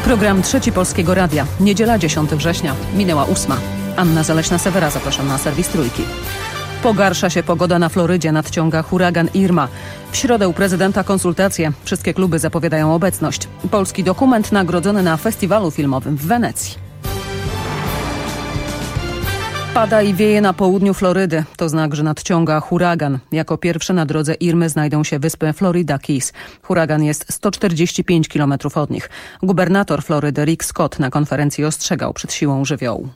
Program Trzeci Polskiego Radia. Niedziela 10 września. Minęła 8. Anna Zaleśna-Sewera, zapraszam na serwis Trójki. Pogarsza się pogoda na Florydzie, nadciąga huragan Irma. W środę u prezydenta konsultacje. Wszystkie kluby zapowiadają obecność. Polski dokument nagrodzony na festiwalu filmowym w Wenecji. Pada i wieje na południu Florydy. To znak, że nadciąga huragan. Jako pierwsze na drodze Irmy znajdą się wyspy Florida Keys. Huragan jest 145 km od nich. Gubernator Florydy Rick Scott na konferencji ostrzegał przed siłą żywiołu.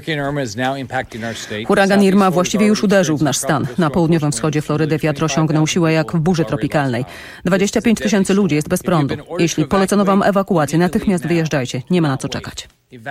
Huragan Irma właściwie już uderzył w nasz stan. Na południowym wschodzie Florydy wiatr osiągnął siłę jak w burzy tropikalnej. 25 000 ludzi jest bez prądu. Jeśli polecono wam ewakuację, natychmiast wyjeżdżajcie. Nie ma na co czekać.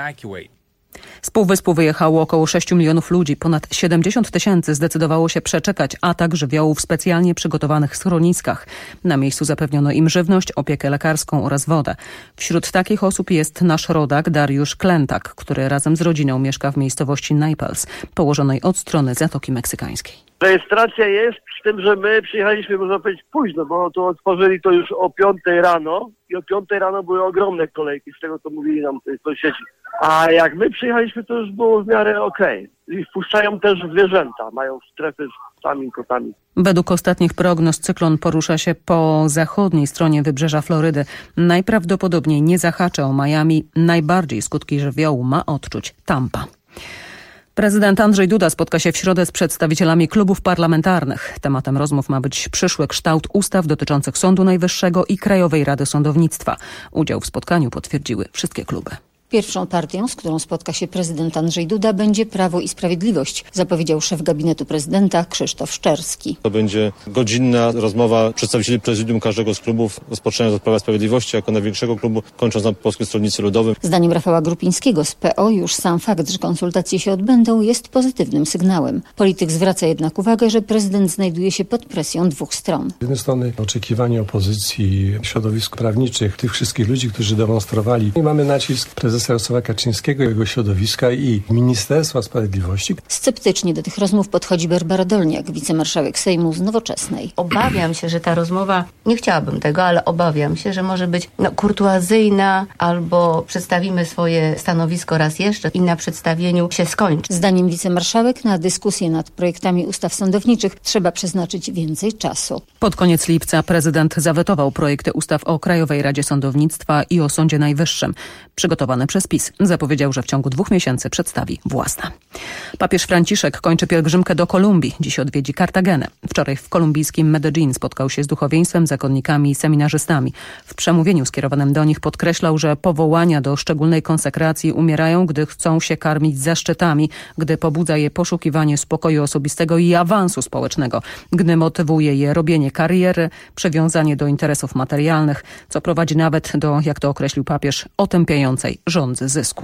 Z półwyspu wyjechało około 6 milionów ludzi. Ponad 70 000 zdecydowało się przeczekać atak żywiołu w specjalnie przygotowanych schroniskach. Na miejscu zapewniono im żywność, opiekę lekarską oraz wodę. Wśród takich osób jest nasz rodak Dariusz Klentak, który razem z rodziną mieszka w miejscowości Naples, położonej od strony Zatoki Meksykańskiej. Rejestracja jest, z tym, że my przyjechaliśmy, można powiedzieć, późno, bo to otworzyli to już o 5 rano i o 5 rano były ogromne kolejki, z tego co mówili nam sąsiedzi. A jak my przyjechaliśmy, to już było w miarę okej. I wpuszczają też zwierzęta, mają strefy z psami, kotami. Według ostatnich prognoz cyklon porusza się po zachodniej stronie wybrzeża Florydy. Najprawdopodobniej nie zahacza o Miami. Najbardziej skutki żywiołu ma odczuć Tampa. Prezydent Andrzej Duda spotka się w środę z przedstawicielami klubów parlamentarnych. Tematem rozmów ma być przyszły kształt ustaw dotyczących Sądu Najwyższego i Krajowej Rady Sądownictwa. Udział w spotkaniu potwierdziły wszystkie kluby. Pierwszą partią, z którą spotka się prezydent Andrzej Duda, będzie Prawo i Sprawiedliwość, zapowiedział szef gabinetu prezydenta Krzysztof Szczerski. To będzie godzinna rozmowa przedstawicieli prezydium każdego z klubów, rozpoczynając od Prawa i Sprawiedliwości jako największego klubu, kończąc na Polskim Stronnictwie Ludowym. Zdaniem Rafała Grupińskiego z PO już sam fakt, że konsultacje się odbędą, jest pozytywnym sygnałem. Polityk zwraca jednak uwagę, że prezydent znajduje się pod presją dwóch stron. Z jednej strony oczekiwanie opozycji, środowisk prawniczych, tych wszystkich ludzi, którzy demonstrowali. I mamy nacisk prezesa Jarosława Kaczyńskiego, jego środowiska i Ministerstwa Sprawiedliwości. Sceptycznie do tych rozmów podchodzi Barbara Dolniak, wicemarszałek Sejmu z Nowoczesnej. Obawiam się, że ta rozmowa, nie chciałabym tego, ale obawiam się, że może być kurtuazyjna, albo przedstawimy swoje stanowisko raz jeszcze i na przedstawieniu się skończy. Zdaniem wicemarszałek na dyskusję nad projektami ustaw sądowniczych trzeba przeznaczyć więcej czasu. Pod koniec lipca prezydent zawetował projekty ustaw o Krajowej Radzie Sądownictwa i o Sądzie Najwyższym. Przygotowane przez PiS. Zapowiedział, że w ciągu 2 miesięcy przedstawi własne. Papież Franciszek kończy pielgrzymkę do Kolumbii. Dziś odwiedzi Kartagenę. Wczoraj w kolumbijskim Medellin spotkał się z duchowieństwem, zakonnikami i seminarzystami. W przemówieniu skierowanym do nich podkreślał, że powołania do szczególnej konsekracji umierają, gdy chcą się karmić zaszczytami, gdy pobudza je poszukiwanie spokoju osobistego i awansu społecznego, gdy motywuje je robienie kariery, przywiązanie do interesów materialnych, co prowadzi nawet do, jak to określił papież, otępiającej żądzy zysku.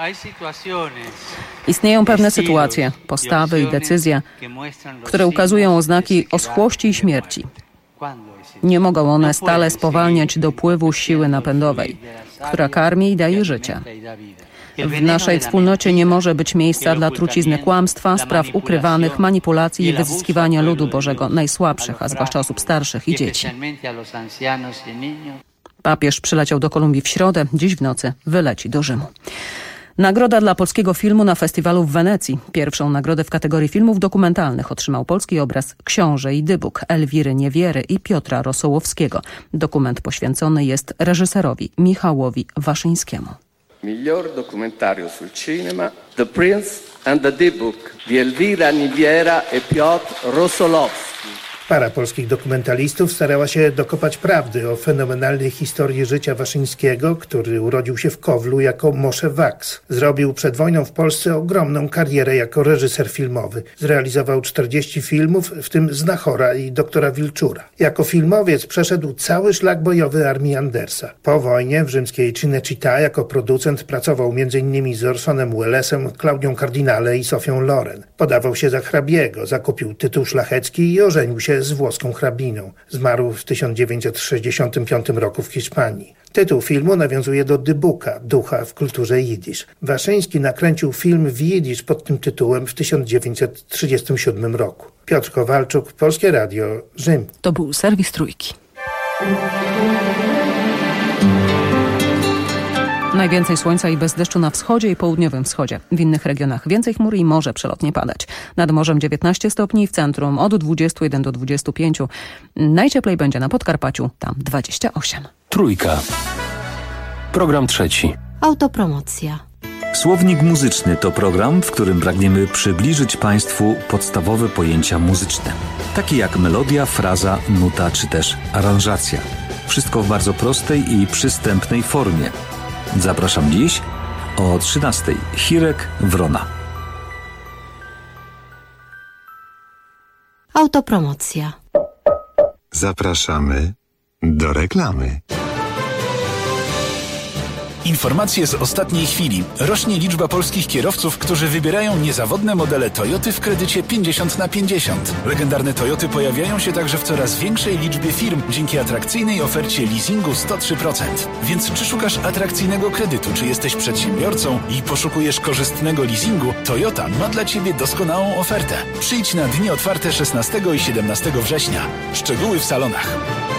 Istnieją pewne sytuacje, postawy i decyzje, które ukazują oznaki oschłości i śmierci. Nie mogą one stale spowalniać dopływu siły napędowej, która karmi i daje życie. W naszej wspólnocie nie może być miejsca dla trucizny kłamstwa, spraw ukrywanych, manipulacji i wyzyskiwania ludu Bożego, najsłabszych, a zwłaszcza osób starszych i dzieci. Papież przyleciał do Kolumbii w środę, dziś w nocy wyleci do Rzymu. Nagroda dla polskiego filmu na festiwalu w Wenecji. Pierwszą nagrodę w kategorii filmów dokumentalnych otrzymał polski obraz Książę i Dybuk Elwiry Niewiery i Piotra Rosołowskiego. Dokument poświęcony jest reżyserowi Michałowi Waszyńskiemu. Miglior documentario sul cinema, The Prince and the Dybbuk di Elvira Niwiera e Piotr Rosolowski. Para polskich dokumentalistów starała się dokopać prawdy o fenomenalnej historii życia Waszyńskiego, który urodził się w Kowlu jako Moshe Waks. Zrobił przed wojną w Polsce ogromną karierę jako reżyser filmowy. Zrealizował 40 filmów, w tym Znachora i Doktora Wilczura. Jako filmowiec przeszedł cały szlak bojowy armii Andersa. Po wojnie w rzymskiej Cinecittà jako producent pracował m.in. z Orsonem Wellesem, Klaudią Cardinale i Sofią Loren. Podawał się za hrabiego, zakupił tytuł szlachecki i ożenił się z włoską hrabiną. Zmarł w 1965 roku w Hiszpanii. Tytuł filmu nawiązuje do Dybuka, ducha w kulturze jidysz. Waszyński nakręcił film w jidysz pod tym tytułem w 1937 roku. Piotr Kowalczuk, Polskie Radio, Rzym. To był serwis Trójki. Najwięcej słońca i bez deszczu na wschodzie i południowym wschodzie. W innych regionach więcej chmur i może przelotnie padać. Nad morzem 19 stopni, w centrum od 21 do 25. Najcieplej będzie na Podkarpaciu, tam 28. Trójka. Program trzeci. Autopromocja. Słownik muzyczny to program, w którym pragniemy przybliżyć Państwu podstawowe pojęcia muzyczne, takie jak melodia, fraza, nuta czy też aranżacja. Wszystko w bardzo prostej i przystępnej formie. Zapraszam dziś o 13:00. Hirek Wrona. Autopromocja. Zapraszamy do reklamy. Informacje z ostatniej chwili. Rośnie liczba polskich kierowców, którzy wybierają niezawodne modele Toyoty w kredycie 50/50. Legendarne Toyoty pojawiają się także w coraz większej liczbie firm dzięki atrakcyjnej ofercie leasingu 103%. Więc czy szukasz atrakcyjnego kredytu, czy jesteś przedsiębiorcą i poszukujesz korzystnego leasingu, Toyota ma dla Ciebie doskonałą ofertę. Przyjdź na dni otwarte 16 i 17 września. Szczegóły w salonach.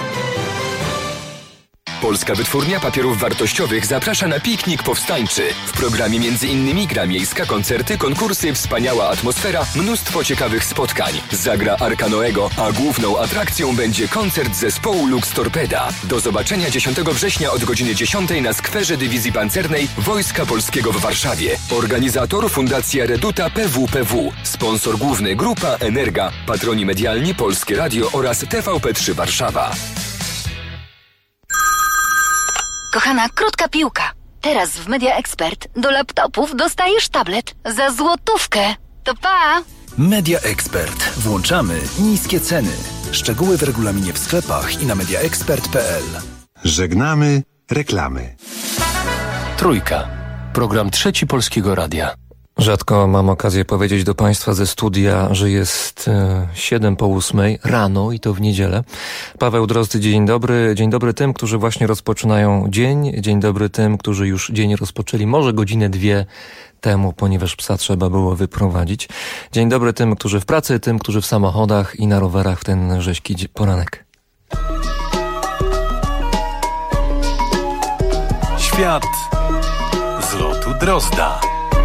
Polska Wytwórnia Papierów Wartościowych zaprasza na piknik powstańczy. W programie m.in. gra miejska, koncerty, konkursy, wspaniała atmosfera, mnóstwo ciekawych spotkań. Zagra Arka Noego, a główną atrakcją będzie koncert zespołu Lux Torpeda. Do zobaczenia 10 września od godziny 10 na skwerze Dywizji Pancernej Wojska Polskiego w Warszawie. Organizator Fundacja Reduta PWPW. Sponsor główny Grupa Energa. Patroni medialni Polskie Radio oraz TVP3 Warszawa. Kochana, krótka piłka. Teraz w Media Expert do laptopów dostajesz tablet za złotówkę. To pa! Media Expert. Włączamy niskie ceny. Szczegóły w regulaminie w sklepach i na mediaexpert.pl. Żegnamy reklamy. Trójka. Program trzeci Polskiego Radia. Rzadko mam okazję powiedzieć do Państwa ze studia, że jest 7:08 rano i to w niedzielę. Paweł Drozdy, dzień dobry. Dzień dobry tym, którzy właśnie rozpoczynają dzień. Dzień dobry tym, którzy już dzień rozpoczęli może godzinę, dwie temu, ponieważ psa trzeba było wyprowadzić. Dzień dobry tym, którzy w pracy, tym, którzy w samochodach i na rowerach w ten rzeźki poranek. Świat z lotu Drozda.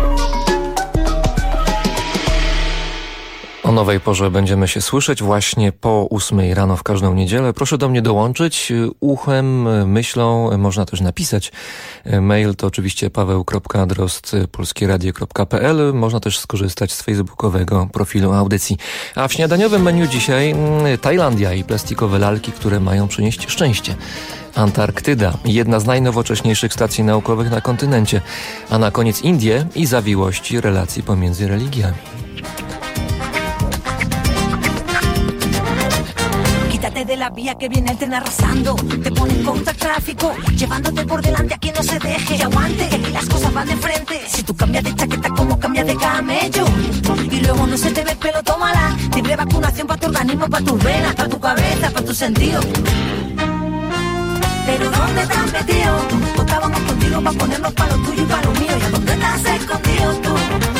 O nowej porze będziemy się słyszeć właśnie po 8 rano w każdą niedzielę. Proszę do mnie dołączyć. Uchem, myślą, można też napisać. Mail to oczywiście paweł.drozd@polskieradio.pl. Można też skorzystać z facebookowego profilu audycji. A w śniadaniowym menu dzisiaj Tajlandia i plastikowe lalki, które mają przynieść szczęście. Antarktyda, jedna z najnowocześniejszych stacji naukowych na kontynencie. A na koniec Indie i zawiłości relacji pomiędzy religiami. De la vía que viene el tren arrasando, te ponen contra el tráfico, llevándote por delante a quien no se deje y aguante, que aquí las cosas van de frente. Si tú cambias de chaqueta como cambias de camello y luego no se te ve el pelo, tómala. Libre vacunación para tu organismo, para tus venas, para tu cabeza, para tus sentidos. Pero ¿dónde estás metido? Contábamos contigo para ponernos para lo tuyo y para lo mío. ¿Y a dónde estás escondido tú?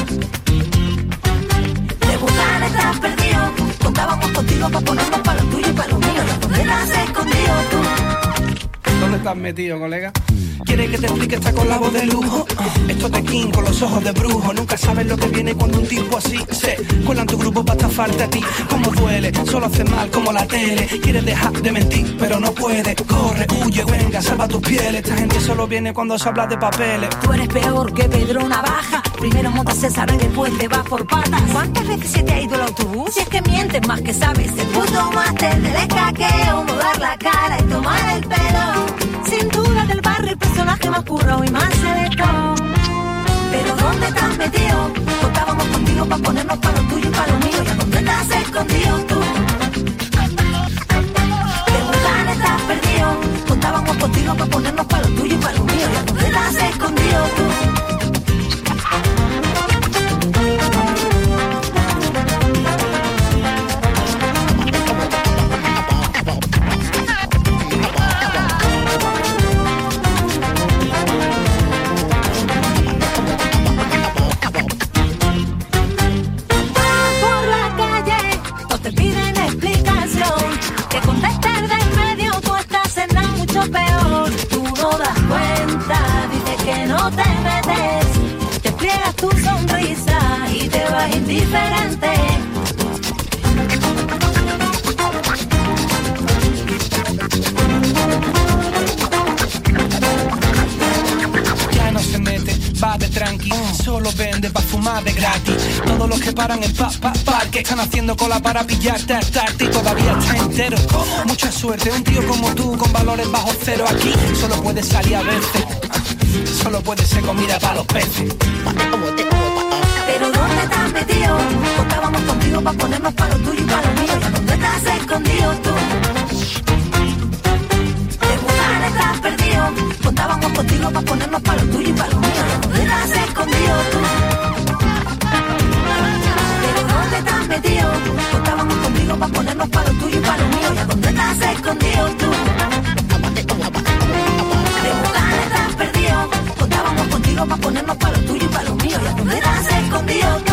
De buscar estás perdido. Contábamos contigo para ponernos para lo tuyo y para lo mío. ¿Y a dónde estás escondido tú? ¿Dónde estás metido, colega? ¿Quieres que te explique esta con la voz de lujo? Esto de King con los ojos de brujo. Nunca sabes lo que viene cuando un tipo así se cuela en tu grupo para estafarte a ti. Como duele, solo hace mal como la tele. Quieres dejar de mentir, pero no puedes. Corre, huye, venga, salva tus pieles. Esta gente solo viene cuando se habla de papeles. Tú eres peor que Pedro Navaja. Primero montas el sarao y después te vas por patas. ¿Cuántas veces se te ha ido el autobús? Si es que mientes más que sabes. El puto máster del escaqueo, mudar la cara y tomar el pelo. Sin duda del barrio el personaje más currado y más selecto. Pero ¿dónde estás metido? Contábamos contigo para ponernos para lo tuyo y para lo mío. ¿Y a dónde estás escondido tú? De buscar estás perdido. Contábamos contigo para ponernos para lo tuyo y para lo mío. ¿Y a dónde estás escondido tú? Que no te metes. Te pliegas tu sonrisa y te vas indiferente. Ya no se mete, va de tranqui, solo vende pa' fumar de gratis. Todos los que paran en parque están haciendo cola para pillarte a tarde y todavía está entero. Mucha suerte, un tío como tú con valores bajo cero aquí solo puede salir a veces. Solo puede ser comida para los peces. Pero ¿dónde estás metido? Contábamos contigo pa' ponernos pa' lo tuyo y pa' lo mío. ¿Y dónde estás escondido tú? De buscar estás perdido. Contábamos contigo pa' ponernos pa' lo tuyo y pa' lo mío. ¿Y dónde estás escondido tú? Pero ¿dónde estás metido? Contábamos contigo pa' ponernos pa' lo tuyo y pa' lo mío. ¿Y dónde estás escondido tú? De buscar estás perdido. Contábamos contigo pa' ponernos pa' lo tuyo y pa' lo mío. ¿Y dónde estás escondido tú?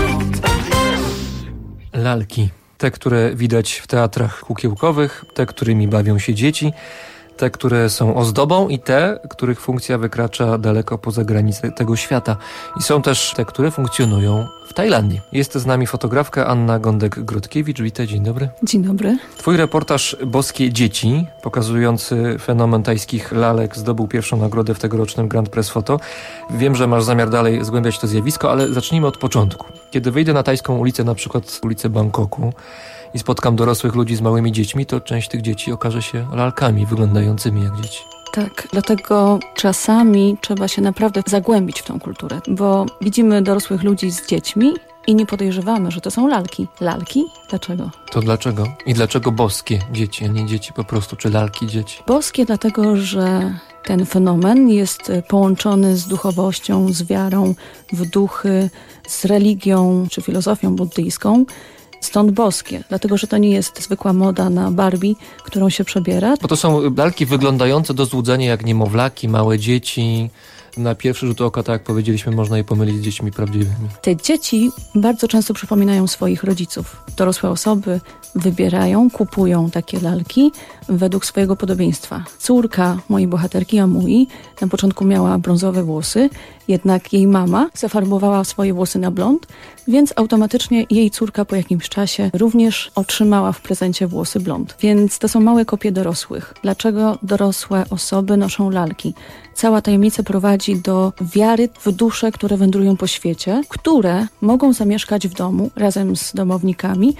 Lalki. Te, które widać w teatrach kukiełkowych, te, którymi bawią się dzieci, te, które są ozdobą i te, których funkcja wykracza daleko poza granice tego świata. I są też te, które funkcjonują w Tajlandii. Jest z nami fotografka Anna Gądek-Grotkiewicz. Witaj, dzień dobry. Dzień dobry. Twój reportaż Boskie Dzieci, pokazujący fenomen tajskich lalek, zdobył pierwszą nagrodę w tegorocznym Grand Prix Photo. Wiem, że masz zamiar dalej zgłębiać to zjawisko, ale zacznijmy od początku. Kiedy wyjdę na tajską ulicę, na przykład ulicę Bangkoku, i spotkam dorosłych ludzi z małymi dziećmi, to część tych dzieci okaże się lalkami wyglądającymi jak dzieci. Tak, dlatego czasami trzeba się naprawdę zagłębić w tą kulturę, bo widzimy dorosłych ludzi z dziećmi i nie podejrzewamy, że to są lalki. Lalki? Dlaczego? To dlaczego? I dlaczego boskie dzieci, a nie dzieci po prostu, czy lalki dzieci? Boskie dlatego, że ten fenomen jest połączony z duchowością, z wiarą w duchy, z religią czy filozofią buddyjską. Stąd boskie, dlatego że to nie jest zwykła moda na Barbie, którą się przebiera. Bo to są lalki wyglądające do złudzenia jak niemowlaki, małe dzieci. Na pierwszy rzut oka, tak jak powiedzieliśmy, można je pomylić z dziećmi prawdziwymi. Te dzieci bardzo często przypominają swoich rodziców. Dorosłe osoby wybierają, kupują takie lalki według swojego podobieństwa. Córka mojej bohaterki, Amui, na początku miała brązowe włosy, jednak jej mama zafarbowała swoje włosy na blond, więc automatycznie jej córka po jakimś czasie również otrzymała w prezencie włosy blond. Więc to są małe kopie dorosłych. Dlaczego dorosłe osoby noszą lalki? Cała tajemnica prowadzi do wiary w dusze, które wędrują po świecie, które mogą zamieszkać w domu razem z domownikami,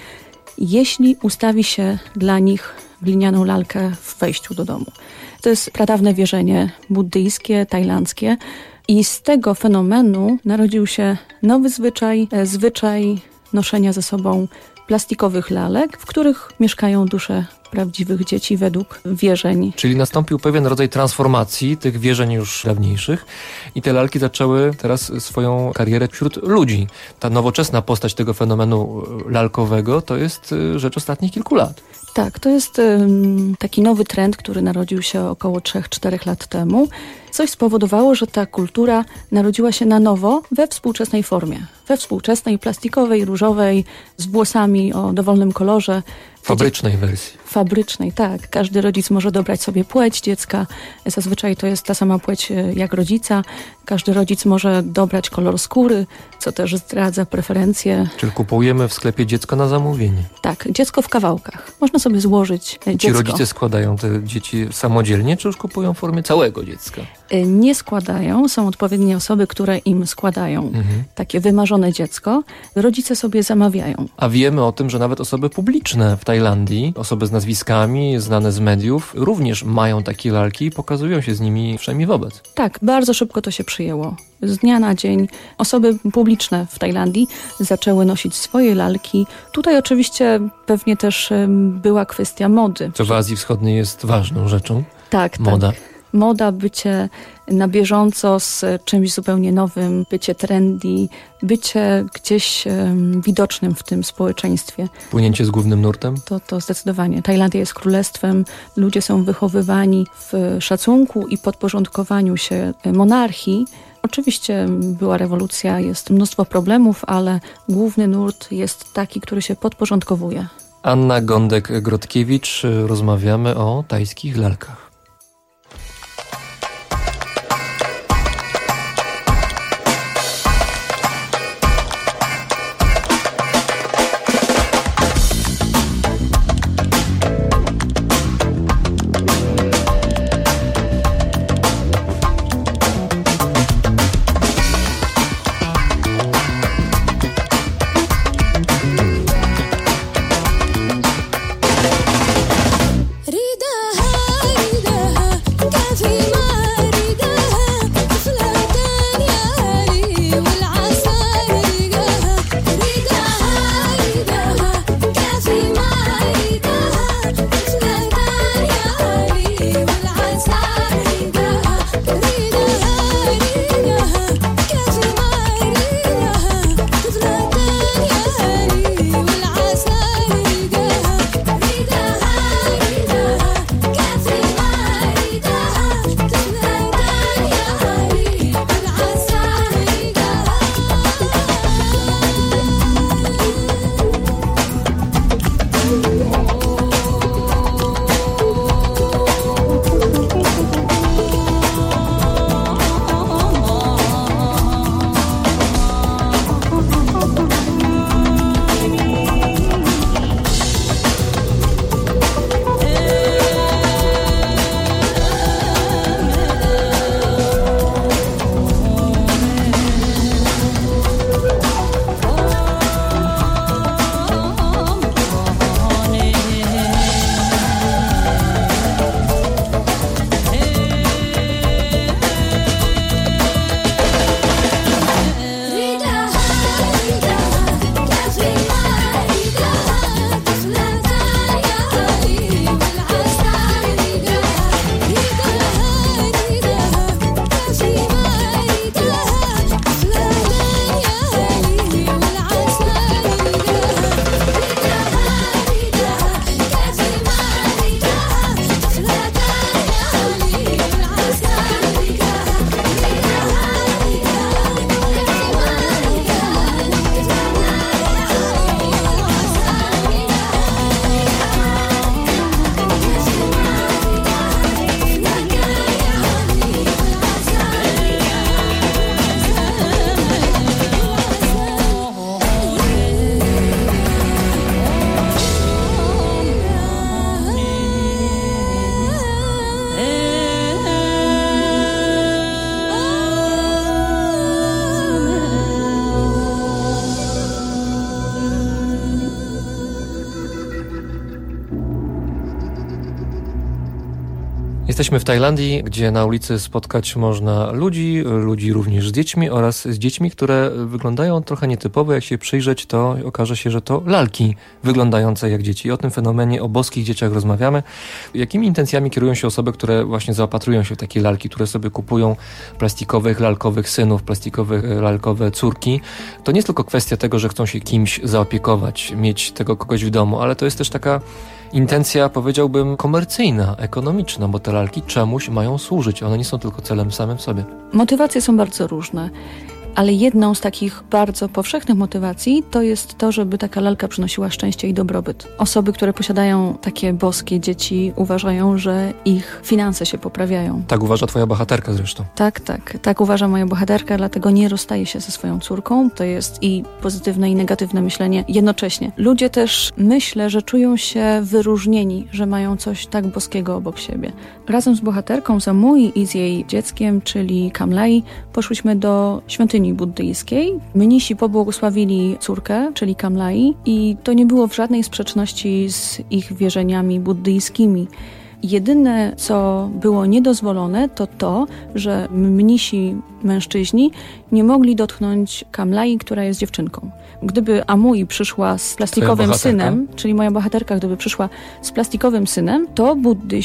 jeśli ustawi się dla nich glinianą lalkę w wejściu do domu. To jest pradawne wierzenie buddyjskie, tajlandzkie i z tego fenomenu narodził się nowy zwyczaj noszenia ze sobą plastikowych lalek, w których mieszkają dusze prawdziwych dzieci według wierzeń. Czyli nastąpił pewien rodzaj transformacji tych wierzeń już dawniejszych i te lalki zaczęły teraz swoją karierę wśród ludzi. Ta nowoczesna postać tego fenomenu lalkowego to jest rzecz ostatnich kilku lat. Tak, to jest taki nowy trend, który narodził się około 3-4 lat temu. Coś spowodowało, że ta kultura narodziła się na nowo we współczesnej formie. We współczesnej, plastikowej, różowej, z włosami o dowolnym kolorze. Fabrycznej wersji. Fabrycznej, tak. Każdy rodzic może dobrać sobie płeć dziecka. Zazwyczaj to jest ta sama płeć jak rodzica. Każdy rodzic może dobrać kolor skóry, co też zdradza preferencje. Czyli kupujemy w sklepie dziecko na zamówienie. Tak, dziecko w kawałkach. Można sobie złożyć dziecko. Ci rodzice składają te dzieci samodzielnie, czy już kupują w formie całego dziecka? Nie składają. Są odpowiednie osoby, które im składają takie wymarzone dziecko. Rodzice sobie zamawiają. A wiemy o tym, że nawet osoby publiczne w Tajlandii, osoby z nazwiskami, znane z mediów, również mają takie lalki i pokazują się z nimi wszemi wobec. Tak, bardzo szybko to się przyjęło. Z dnia na dzień osoby publiczne w Tajlandii zaczęły nosić swoje lalki. Tutaj oczywiście pewnie też była kwestia mody. Co w Azji Wschodniej jest ważną rzeczą. Tak, moda. Tak. Moda, bycie na bieżąco z czymś zupełnie nowym, bycie trendy, bycie gdzieś widocznym w tym społeczeństwie. Płynięcie z głównym nurtem? To zdecydowanie. Tajlandia jest królestwem, ludzie są wychowywani w szacunku i podporządkowaniu się monarchii. Oczywiście była rewolucja, jest mnóstwo problemów, ale główny nurt jest taki, który się podporządkowuje. Anna Gądek-Grotkiewicz, rozmawiamy o tajskich lalkach. Jesteśmy w Tajlandii, gdzie na ulicy spotkać można ludzi również z dziećmi oraz z dziećmi, które wyglądają trochę nietypowo. Jak się przyjrzeć, to okaże się, że to lalki wyglądające jak dzieci. O tym fenomenie, o boskich dzieciach rozmawiamy. Jakimi intencjami kierują się osoby, które właśnie zaopatrują się w takie lalki, które sobie kupują plastikowych, lalkowych synów, plastikowe, lalkowe córki? To nie jest tylko kwestia tego, że chcą się kimś zaopiekować, mieć tego kogoś w domu, ale to jest też taka intencja, powiedziałbym, komercyjna, ekonomiczna, bo te lalki czemuś mają służyć. One nie są tylko celem samym w sobie. Motywacje są bardzo różne. Ale jedną z takich bardzo powszechnych motywacji to jest to, żeby taka lalka przynosiła szczęście i dobrobyt. Osoby, które posiadają takie boskie dzieci, uważają, że ich finanse się poprawiają. Tak uważa twoja bohaterka zresztą. Tak uważa moja bohaterka, dlatego nie rozstaje się ze swoją córką. To jest i pozytywne, i negatywne myślenie jednocześnie. Ludzie też, myślę, że czują się wyróżnieni, że mają coś tak boskiego obok siebie. Razem z bohaterką Samui i z jej dzieckiem, czyli Kamlai, poszłyśmy do świątyni buddyjskiej. Mnisi pobłogosławili córkę, czyli Kamlai, i to nie było w żadnej sprzeczności z ich wierzeniami buddyjskimi. Jedyne, co było niedozwolone, to to, że mnisi mężczyźni nie mogli dotknąć Kamlai, która jest dziewczynką. Gdyby Amui przyszła z plastikowym synem, czyli moja bohaterka, gdyby przyszła z plastikowym synem, to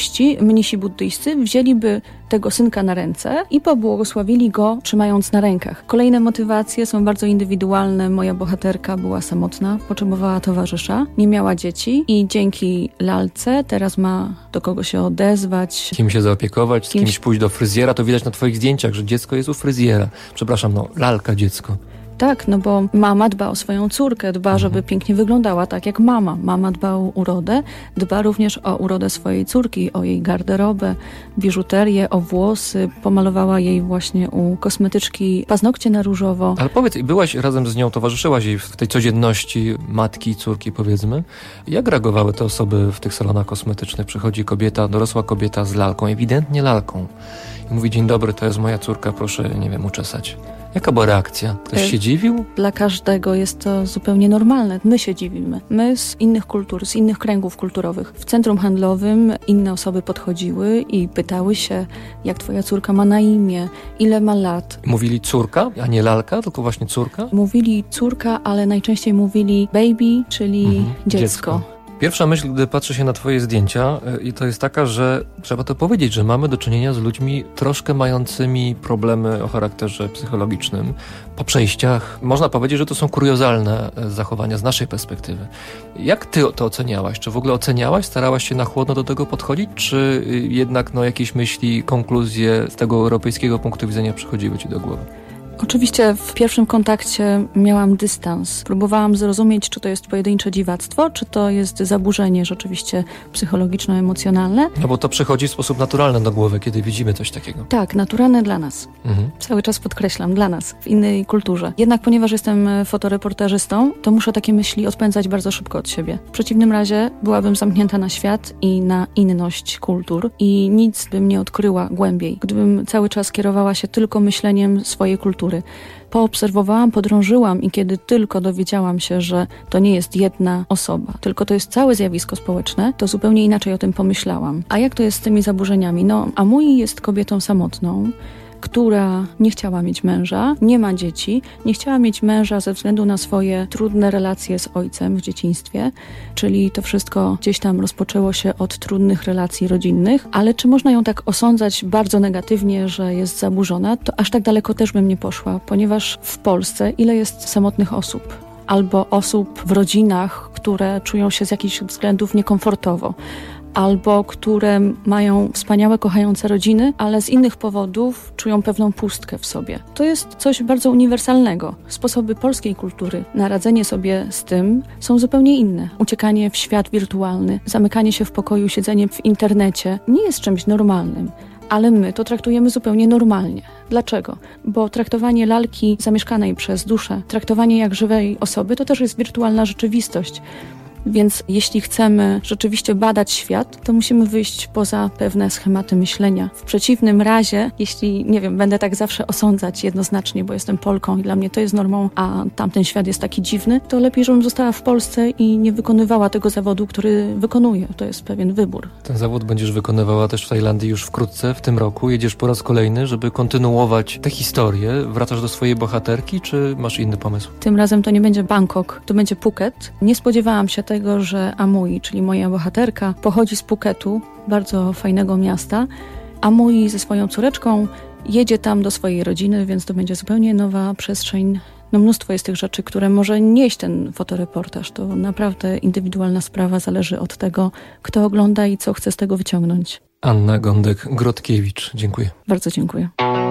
mnisi buddyjscy wzięliby tego synka na ręce i pobłogosławili go, trzymając na rękach. Kolejne motywacje są bardzo indywidualne. Moja bohaterka była samotna, potrzebowała towarzysza, nie miała dzieci i dzięki lalce teraz ma do kogo się odezwać. Kim się zaopiekować, z kimś pójść do fryzjera. To widać na twoich zdjęciach, że dziecko jest u fryzjera. Przepraszam, lalka dziecko. Tak, bo mama dba o swoją córkę, dba, żeby pięknie wyglądała tak jak mama. Mama dba o urodę, dba również o urodę swojej córki, o jej garderobę, biżuterię, o włosy. Pomalowała jej właśnie u kosmetyczki paznokcie na różowo. Ale powiedz, byłaś razem z nią, towarzyszyłaś jej w tej codzienności matki i córki, powiedzmy. Jak reagowały te osoby w tych salonach kosmetycznych? Przychodzi kobieta, dorosła kobieta z lalką, ewidentnie lalką. I mówi: dzień dobry, to jest moja córka, proszę, uczesać. Jaka była reakcja? Ktoś się dziwił? Dla każdego jest to zupełnie normalne. My się dziwimy. My z innych kultur, z innych kręgów kulturowych. W centrum handlowym inne osoby podchodziły i pytały się, jak twoja córka ma na imię, ile ma lat. Mówili córka, a nie lalka, tylko właśnie córka? Mówili córka, ale najczęściej mówili baby, czyli dziecko. Pierwsza myśl, gdy patrzy się na twoje zdjęcia, i to jest taka, że trzeba to powiedzieć, że mamy do czynienia z ludźmi troszkę mającymi problemy o charakterze psychologicznym. Po przejściach można powiedzieć, że to są kuriozalne zachowania z naszej perspektywy. Jak ty to oceniałaś? Czy w ogóle oceniałaś? Starałaś się na chłodno do tego podchodzić? Czy jednak jakieś myśli, konkluzje z tego europejskiego punktu widzenia przychodziły ci do głowy? Oczywiście w pierwszym kontakcie miałam dystans. Próbowałam zrozumieć, czy to jest pojedyncze dziwactwo, czy to jest zaburzenie rzeczywiście psychologiczno-emocjonalne. No bo to przychodzi w sposób naturalny do głowy, kiedy widzimy coś takiego. Tak, naturalne dla nas. Cały czas podkreślam, dla nas, w innej kulturze. Jednak ponieważ jestem fotoreportażystą, to muszę takie myśli odpędzać bardzo szybko od siebie. W przeciwnym razie byłabym zamknięta na świat i na inność kultur i nic bym nie odkryła głębiej, gdybym cały czas kierowała się tylko myśleniem swojej kultury. Poobserwowałam, podrążyłam i kiedy tylko dowiedziałam się, że to nie jest jedna osoba, tylko to jest całe zjawisko społeczne, to zupełnie inaczej o tym pomyślałam. A jak to jest z tymi zaburzeniami? Amui jest kobietą samotną, która nie chciała mieć męża, nie ma dzieci, nie chciała mieć męża ze względu na swoje trudne relacje z ojcem w dzieciństwie, czyli to wszystko gdzieś tam rozpoczęło się od trudnych relacji rodzinnych, ale czy można ją tak osądzać bardzo negatywnie, że jest zaburzona, to aż tak daleko też bym nie poszła, ponieważ w Polsce ile jest samotnych osób? Albo osób w rodzinach, które czują się z jakichś względów niekomfortowo, albo które mają wspaniałe, kochające rodziny, ale z innych powodów czują pewną pustkę w sobie. To jest coś bardzo uniwersalnego. Sposoby polskiej kultury na radzenie sobie z tym są zupełnie inne. Uciekanie w świat wirtualny, zamykanie się w pokoju, siedzenie w internecie nie jest czymś normalnym. Ale my to traktujemy zupełnie normalnie. Dlaczego? Bo traktowanie lalki zamieszkanej przez duszę, traktowanie jak żywej osoby, to też jest wirtualna rzeczywistość. Więc jeśli chcemy rzeczywiście badać świat, to musimy wyjść poza pewne schematy myślenia. W przeciwnym razie, jeśli, nie wiem, będę tak zawsze osądzać jednoznacznie, bo jestem Polką i dla mnie to jest normą, a tamten świat jest taki dziwny, to lepiej, żebym została w Polsce i nie wykonywała tego zawodu, który wykonuję. To jest pewien wybór. Ten zawód będziesz wykonywała też w Tajlandii już wkrótce, w tym roku. Jedziesz po raz kolejny, żeby kontynuować tę historię. Wracasz do swojej bohaterki, czy masz inny pomysł? Tym razem to nie będzie Bangkok, to będzie Phuket. Nie spodziewałam się tego, że Amui, czyli moja bohaterka, pochodzi z Phuketu, bardzo fajnego miasta. Amui ze swoją córeczką jedzie tam do swojej rodziny, więc to będzie zupełnie nowa przestrzeń. No mnóstwo jest tych rzeczy, które może nieść ten fotoreportaż. To naprawdę indywidualna sprawa, zależy od tego, kto ogląda i co chce z tego wyciągnąć. Anna Gądek-Grodkiewicz, dziękuję. Bardzo dziękuję.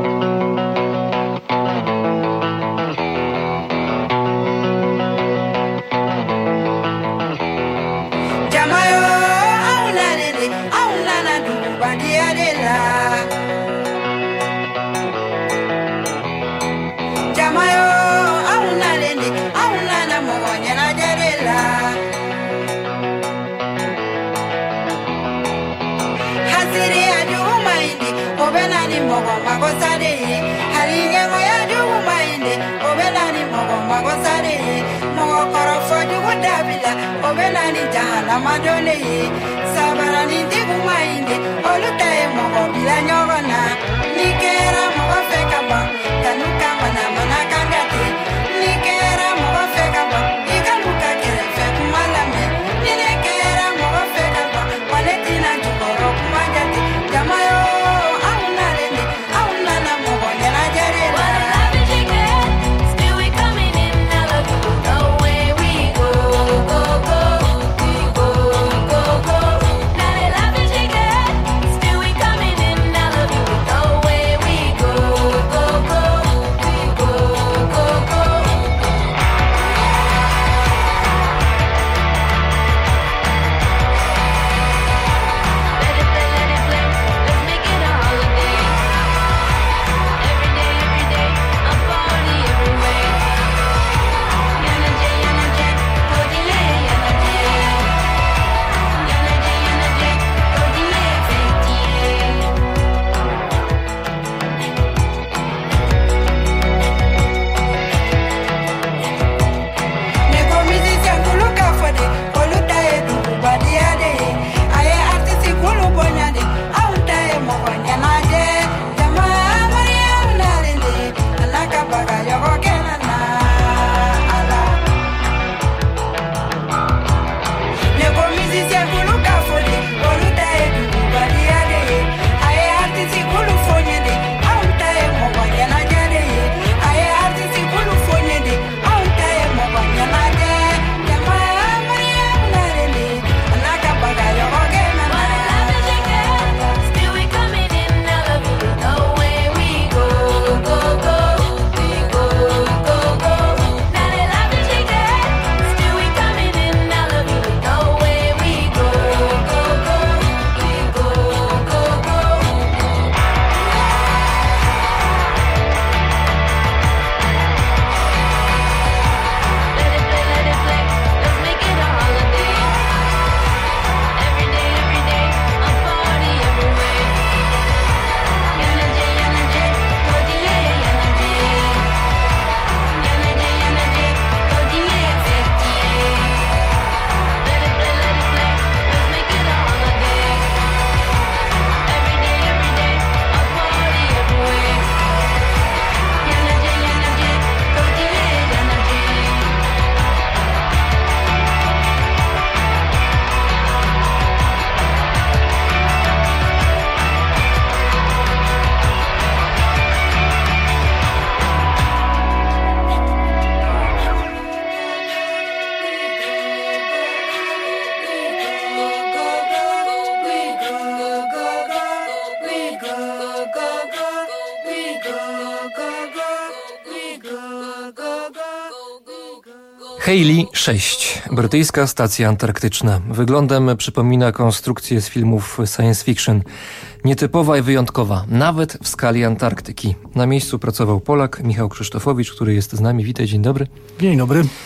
Halley 6, brytyjska stacja antarktyczna. Wyglądem przypomina konstrukcję z filmów science fiction. Nietypowa i wyjątkowa, nawet w skali Antarktyki. Na miejscu pracował Polak Michał Krzysztofowicz, który jest z nami. Witaj, dzień dobry. Dzień dobry.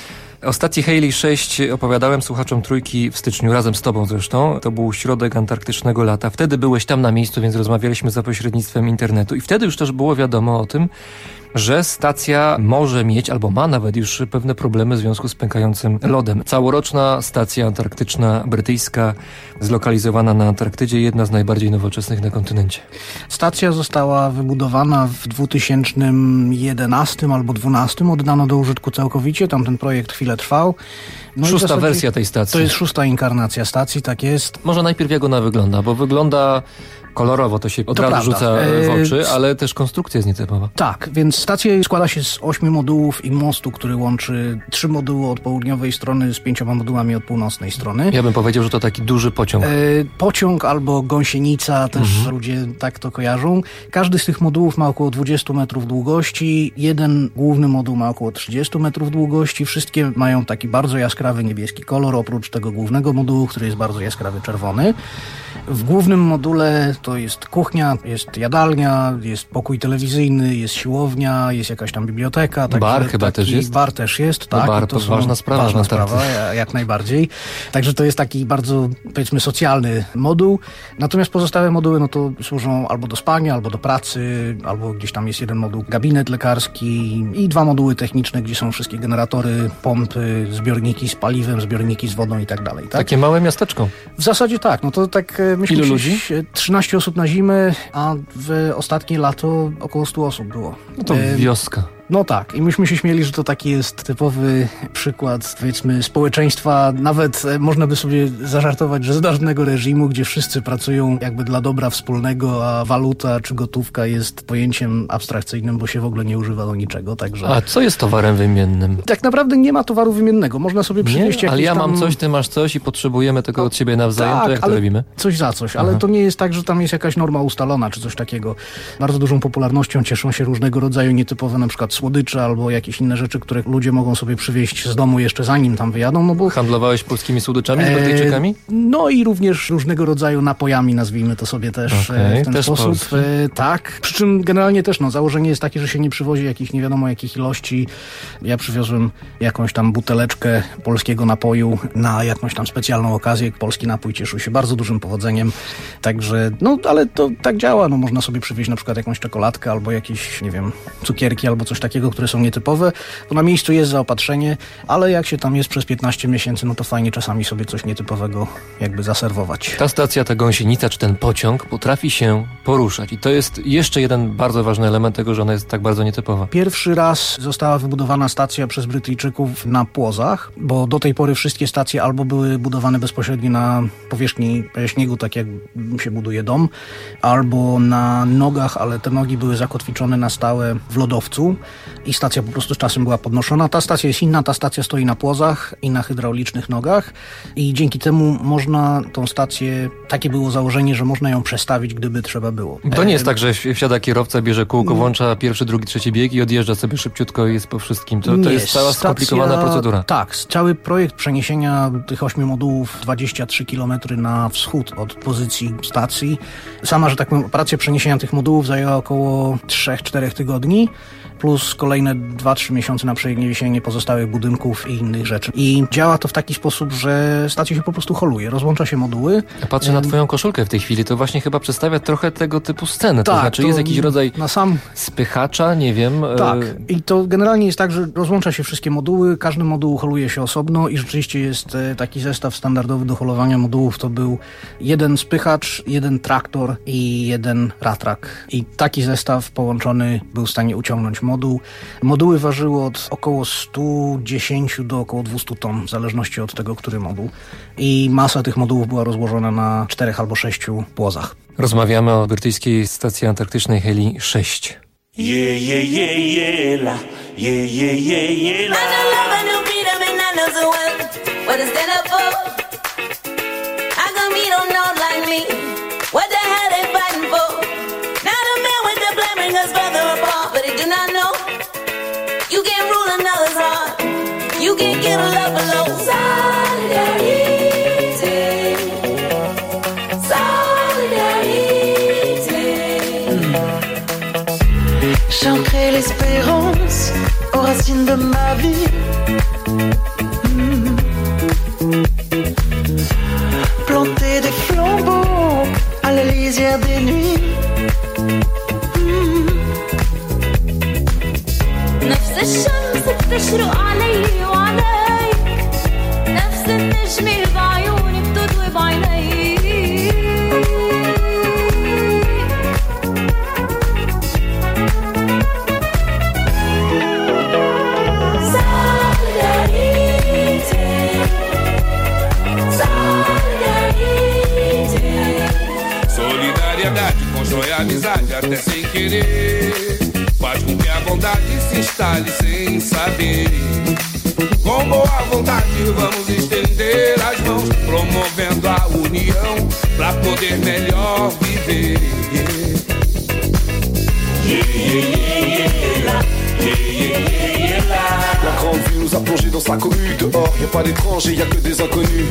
O stacji Haley 6 opowiadałem słuchaczom Trójki w styczniu, razem z tobą zresztą. To był środek antarktycznego lata. Wtedy byłeś tam na miejscu, więc rozmawialiśmy za pośrednictwem internetu. I wtedy już też było wiadomo o tym, że stacja może mieć, albo ma nawet już pewne problemy w związku z pękającym lodem. Całoroczna stacja antarktyczna brytyjska, zlokalizowana na Antarktydzie, jedna z najbardziej nowoczesnych na kontynencie. Stacja została wybudowana w 2011 albo 2012, oddano do użytku całkowicie, tam ten projekt chwilę trwał. No szósta wersja tej stacji. To jest szósta inkarnacja stacji, tak jest. Może najpierw jak ona wygląda, bo wygląda kolorowo, to się od razu rzuca w oczy, ale też konstrukcja jest nietypowa. Tak, więc stacja składa się z 8 modułów i mostu, który łączy 3 moduły od południowej strony z 5 modułami od północnej strony. Ja bym powiedział, że to taki duży pociąg. Pociąg albo gąsienica, też ludzie tak to kojarzą. Każdy z tych modułów ma około 20 metrów długości, jeden główny moduł ma około 30 metrów długości. Wszystkie mają taki bardzo jaskrawy niebieski kolor, oprócz tego głównego modułu, który jest bardzo jaskrawy czerwony. W głównym module to jest kuchnia, jest jadalnia, jest pokój telewizyjny, jest siłownia, jest jakaś tam biblioteka. Bar chyba też jest? Bar też jest, tak. Bar to ważna sprawa. Ważna sprawa, jak najbardziej. Także to jest taki bardzo, powiedzmy, socjalny moduł. Natomiast pozostałe moduły, no to służą albo do spania, albo do pracy, albo gdzieś tam jest jeden moduł gabinet lekarski i 2 moduły techniczne, gdzie są wszystkie generatory, pompy, zbiorniki z paliwem, zbiorniki z wodą i tak dalej. Tak? Takie małe miasteczko. W zasadzie tak, no to tak myślę. Ilu ludzi? 13 osób na zimę, a w ostatnie lato około 100 osób było. No to wioska. No tak, i myśmy się śmieli, że to taki jest typowy przykład, powiedzmy, społeczeństwa, nawet można by sobie zażartować, że z dawnego reżimu, gdzie wszyscy pracują jakby dla dobra wspólnego, a waluta czy gotówka jest pojęciem abstrakcyjnym, bo się w ogóle nie używa do niczego, także... A co jest towarem wymiennym? Tak naprawdę nie ma towaru wymiennego, można sobie przywieźć jakieś ale ja mam coś, ty masz coś i potrzebujemy tego od siebie nawzajem, tak, to jak to robimy? Coś za coś, ale to nie jest tak, że tam jest jakaś norma ustalona, czy coś takiego. Bardzo dużą popularnością cieszą się różnego rodzaju nietypowe, na przykład słodycze albo jakieś inne rzeczy, które ludzie mogą sobie przywieźć z domu jeszcze zanim tam wyjadą. No bo handlowałeś polskimi słodyczami z Brytyjczykami? No i również różnego rodzaju napojami, nazwijmy to sobie też w ten sposób. Tak. Przy czym generalnie też założenie jest takie, że się nie przywozi jakichś nie wiadomo jakich ilości. Ja przywiozłem jakąś tam buteleczkę polskiego napoju na jakąś tam specjalną okazję. Polski napój cieszył się bardzo dużym powodzeniem. Także, ale to tak działa. Można sobie przywieźć na przykład jakąś czekoladkę albo jakieś, nie wiem, cukierki albo coś takiego, które są nietypowe, bo na miejscu jest zaopatrzenie, ale jak się tam jest przez 15 miesięcy, no to fajnie czasami sobie coś nietypowego jakby zaserwować. Ta stacja, ta gąsienica czy ten pociąg potrafi się poruszać i to jest jeszcze jeden bardzo ważny element tego, że ona jest tak bardzo nietypowa. Pierwszy raz została wybudowana stacja przez Brytyjczyków na płozach, bo do tej pory wszystkie stacje albo były budowane bezpośrednio na powierzchni śniegu, tak jak się buduje dom, albo na nogach, ale te nogi były zakotwiczone na stałe w lodowcu i stacja po prostu z czasem była podnoszona. Ta stacja jest inna, ta stacja stoi na płozach i na hydraulicznych nogach i dzięki temu można tą stację, takie było założenie, że można ją przestawić, gdyby trzeba było. To nie jest tak, że wsiada kierowca, bierze kółko, włącza pierwszy, drugi, trzeci bieg i odjeżdża sobie szybciutko i jest po wszystkim. To jest cała skomplikowana procedura. Tak, cały projekt przeniesienia tych 8 modułów 23 km na wschód od pozycji stacji. Sama, że tak powiem, operacja przeniesienia tych modułów zajęła około 3-4 tygodni. Plus kolejne 2-3 miesiące na przeniesienie pozostałych budynków i innych rzeczy. I działa to w taki sposób, że stacja się po prostu holuje, rozłącza się moduły. Ja patrzę na twoją koszulkę w tej chwili, to właśnie chyba przedstawia trochę tego typu scenę. Tak, to znaczy jest jakiś rodzaj spychacza, nie wiem. Tak, i to generalnie jest tak, że rozłącza się wszystkie moduły, każdy moduł holuje się osobno i rzeczywiście jest taki zestaw standardowy do holowania modułów. To był jeden spychacz, jeden traktor i jeden ratrak. I taki zestaw połączony był w stanie uciągnąć moduł. Moduły ważyły od około 110 do około 200 ton, w zależności od tego, który moduł. I masa tych modułów była rozłożona na 4 albo 6 płozach. Rozmawiamy o brytyjskiej stacji antarktycznej Haley 6. You can't rule another's heart. You can't get a love alone. Solidarity. J'ancrais l'espérance aux racines de ma vie. الشمس بتشرق علي وعليك نفس النجمة بعيوني بتضوي بعينيك Solidariedade constrói amizade até sem querer. Faz com que a bondade se instale sem saber. Com boa vontade vamos estender as mãos, promovendo a união pra poder melhor viver. La grande vie nous a plongé dans sa cohue. Dehors, y'a pas d'étrangers, y'a que des inconnus.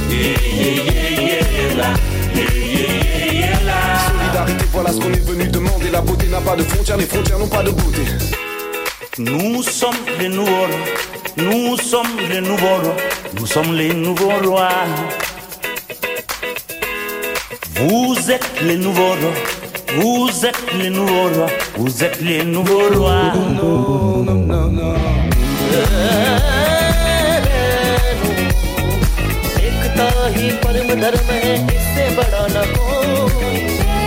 Solidarité, voilà ce qu'on est venu demander. La beauté n'a pas de frontières, les frontières n'ont pas de beauté. Nous sommes les nouveaux rois. Nous sommes les nouveaux rois. Nous sommes les nouveaux rois. Vous êtes les nouveaux rois. Vous êtes les nouveaux rois. Vous êtes les nouveaux rois. No, no, no, no. एकता ही परम धर्म है इससे बड़ा न कोई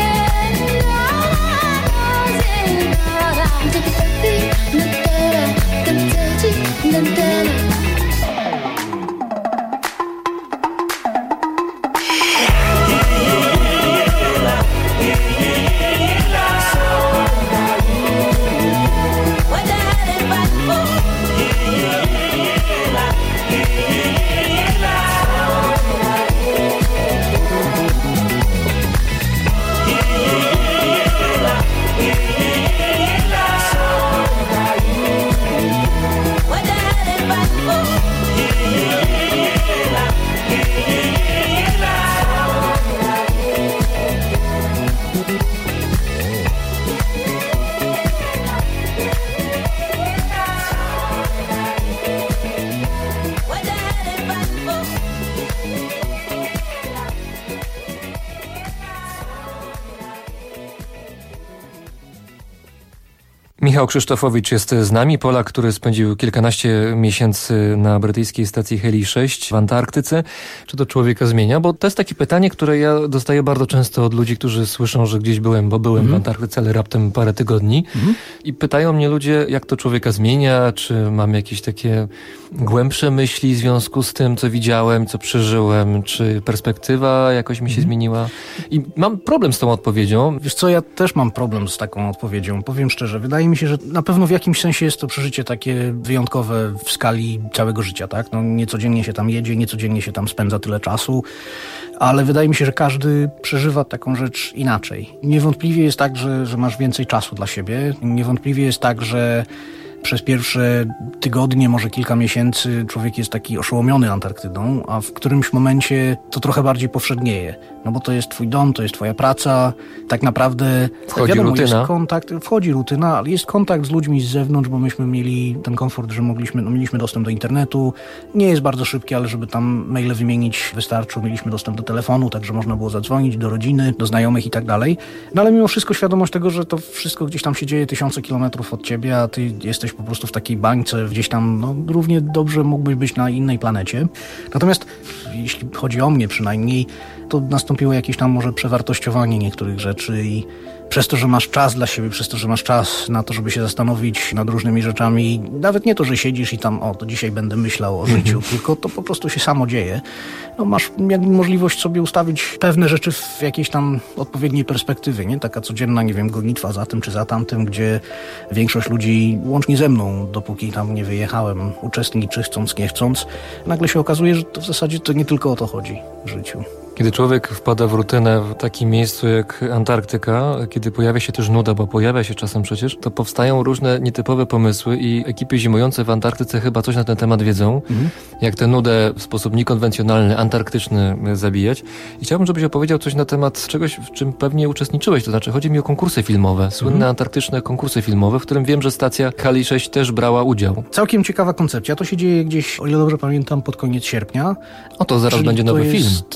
Michał Krzysztofowicz jest z nami, Polak, który spędził kilkanaście miesięcy na brytyjskiej stacji Heli 6 w Antarktyce. Czy to człowieka zmienia? Bo to jest takie pytanie, które ja dostaję bardzo często od ludzi, którzy słyszą, że gdzieś byłem, bo byłem w Antarktyce, ale raptem parę tygodni. I pytają mnie ludzie, jak to człowieka zmienia, czy mam jakieś takie głębsze myśli w związku z tym, co widziałem, co przeżyłem, czy perspektywa jakoś mi się zmieniła. I mam problem z tą odpowiedzią. Wiesz co, ja też mam problem z taką odpowiedzią. Powiem szczerze, wydaje mi się, że na pewno w jakimś sensie jest to przeżycie takie wyjątkowe w skali całego życia, tak? No niecodziennie się tam jedzie, niecodziennie się tam spędza tyle czasu, ale wydaje mi się, że każdy przeżywa taką rzecz inaczej. Niewątpliwie jest tak, że masz więcej czasu dla siebie. Niewątpliwie jest tak, że przez pierwsze tygodnie, może kilka miesięcy człowiek jest taki oszołomiony Antarktydą, a w którymś momencie to trochę bardziej powszednieje. No bo to jest twój dom, to jest twoja praca. Tak naprawdę wchodzi rutyna. Jest kontakt, wchodzi rutyna, ale jest kontakt z ludźmi z zewnątrz, bo myśmy mieli ten komfort, że mieliśmy dostęp do internetu. Nie jest bardzo szybki, ale żeby tam maile wymienić wystarczył. Mieliśmy dostęp do telefonu, także można było zadzwonić do rodziny, do znajomych i tak dalej. No ale mimo wszystko świadomość tego, że to wszystko gdzieś tam się dzieje tysiące kilometrów od ciebie, a ty jesteś po prostu w takiej bańce, gdzieś tam, no równie dobrze mógłbyś być na innej planecie. Natomiast jeśli chodzi o mnie przynajmniej, to nastąpiło jakieś tam może przewartościowanie niektórych rzeczy i przez to, że masz czas dla siebie, przez to, że masz czas na to, żeby się zastanowić nad różnymi rzeczami, nawet nie to, że siedzisz i tam, to dzisiaj będę myślał o życiu, tylko to po prostu się samo dzieje. No masz jakby możliwość sobie ustawić pewne rzeczy w jakiejś tam odpowiedniej perspektywie, nie? Taka codzienna, nie wiem, gonitwa za tym czy za tamtym, gdzie większość ludzi, łącznie ze mną, dopóki tam nie wyjechałem, uczestniczy chcąc, nie chcąc, nagle się okazuje, że to w zasadzie to nie tylko o to chodzi w życiu. Kiedy człowiek wpada w rutynę w takim miejscu jak Antarktyka, kiedy pojawia się też nuda, bo pojawia się czasem przecież, to powstają różne nietypowe pomysły i ekipy zimujące w Antarktyce chyba coś na ten temat wiedzą, jak tę nudę w sposób niekonwencjonalny, antarktyczny zabijać. I chciałbym, żebyś opowiedział coś na temat czegoś, w czym pewnie uczestniczyłeś, to znaczy chodzi mi o konkursy filmowe, słynne antarktyczne konkursy filmowe, w którym wiem, że stacja Heli 6 też brała udział. Całkiem ciekawa koncepcja, to się dzieje gdzieś, o ile dobrze pamiętam, pod koniec sierpnia. Zaraz będzie nowy film. Powinien być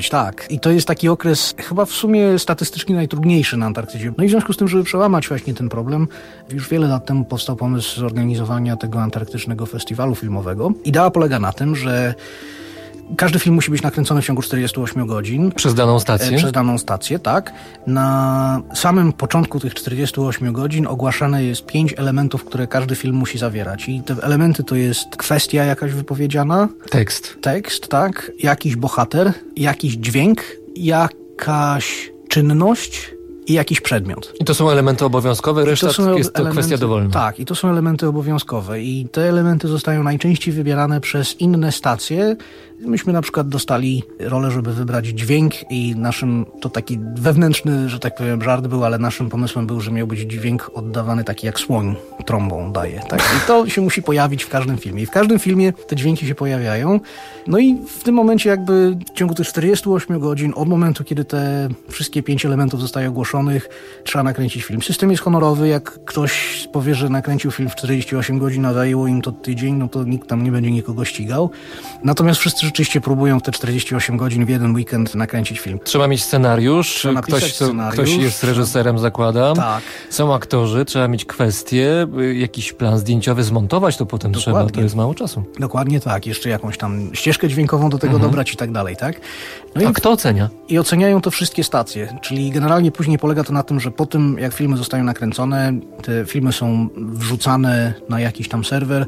być, tak. I to jest taki okres chyba w sumie statystycznie najtrudniejszy na Antarktydzie. No i w związku z tym, żeby przełamać właśnie ten problem, już wiele lat temu powstał pomysł zorganizowania tego antarktycznego festiwalu filmowego. Idea polega na tym, że każdy film musi być nakręcony w ciągu 48 godzin. Przez daną stację? Przez daną stację, tak. Na samym początku tych 48 godzin ogłaszane jest 5 elementów, które każdy film musi zawierać. I te elementy to jest kwestia jakaś wypowiedziana. Tekst, tak. Jakiś bohater, jakiś dźwięk, jakaś czynność i jakiś przedmiot. I to są elementy obowiązkowe, reszta jest to kwestia dowolna. Tak, i to są elementy obowiązkowe. I te elementy zostają najczęściej wybierane przez inne stacje. Myśmy na przykład dostali rolę, żeby wybrać dźwięk i naszym, to taki wewnętrzny, że tak powiem, żart był, ale naszym pomysłem był, że miał być dźwięk oddawany taki jak słoń trąbą daje. Tak? I to się musi pojawić w każdym filmie. I w każdym filmie te dźwięki się pojawiają. No i w tym momencie jakby w ciągu tych 48 godzin, od momentu, kiedy te wszystkie 5 elementów zostają ogłoszonych, trzeba nakręcić film. System jest honorowy. Jak ktoś powie, że nakręcił film w 48 godzin, a zajęło im to tydzień, no to nikt tam nie będzie nikogo ścigał. Natomiast wszyscy rzeczywiście próbują w te 48 godzin w jeden weekend nakręcić film. Trzeba mieć scenariusz, ktoś jest reżyserem, zakładam. Tak. Są aktorzy, trzeba mieć kwestie, jakiś plan zdjęciowy, zmontować to potem trzeba, to jest mało czasu. Dokładnie tak, jeszcze jakąś tam ścieżkę dźwiękową do tego dobrać i tak dalej, tak? No a kto ocenia? I oceniają to wszystkie stacje, czyli generalnie później polega to na tym, że po tym jak filmy zostają nakręcone, te filmy są wrzucane na jakiś tam serwer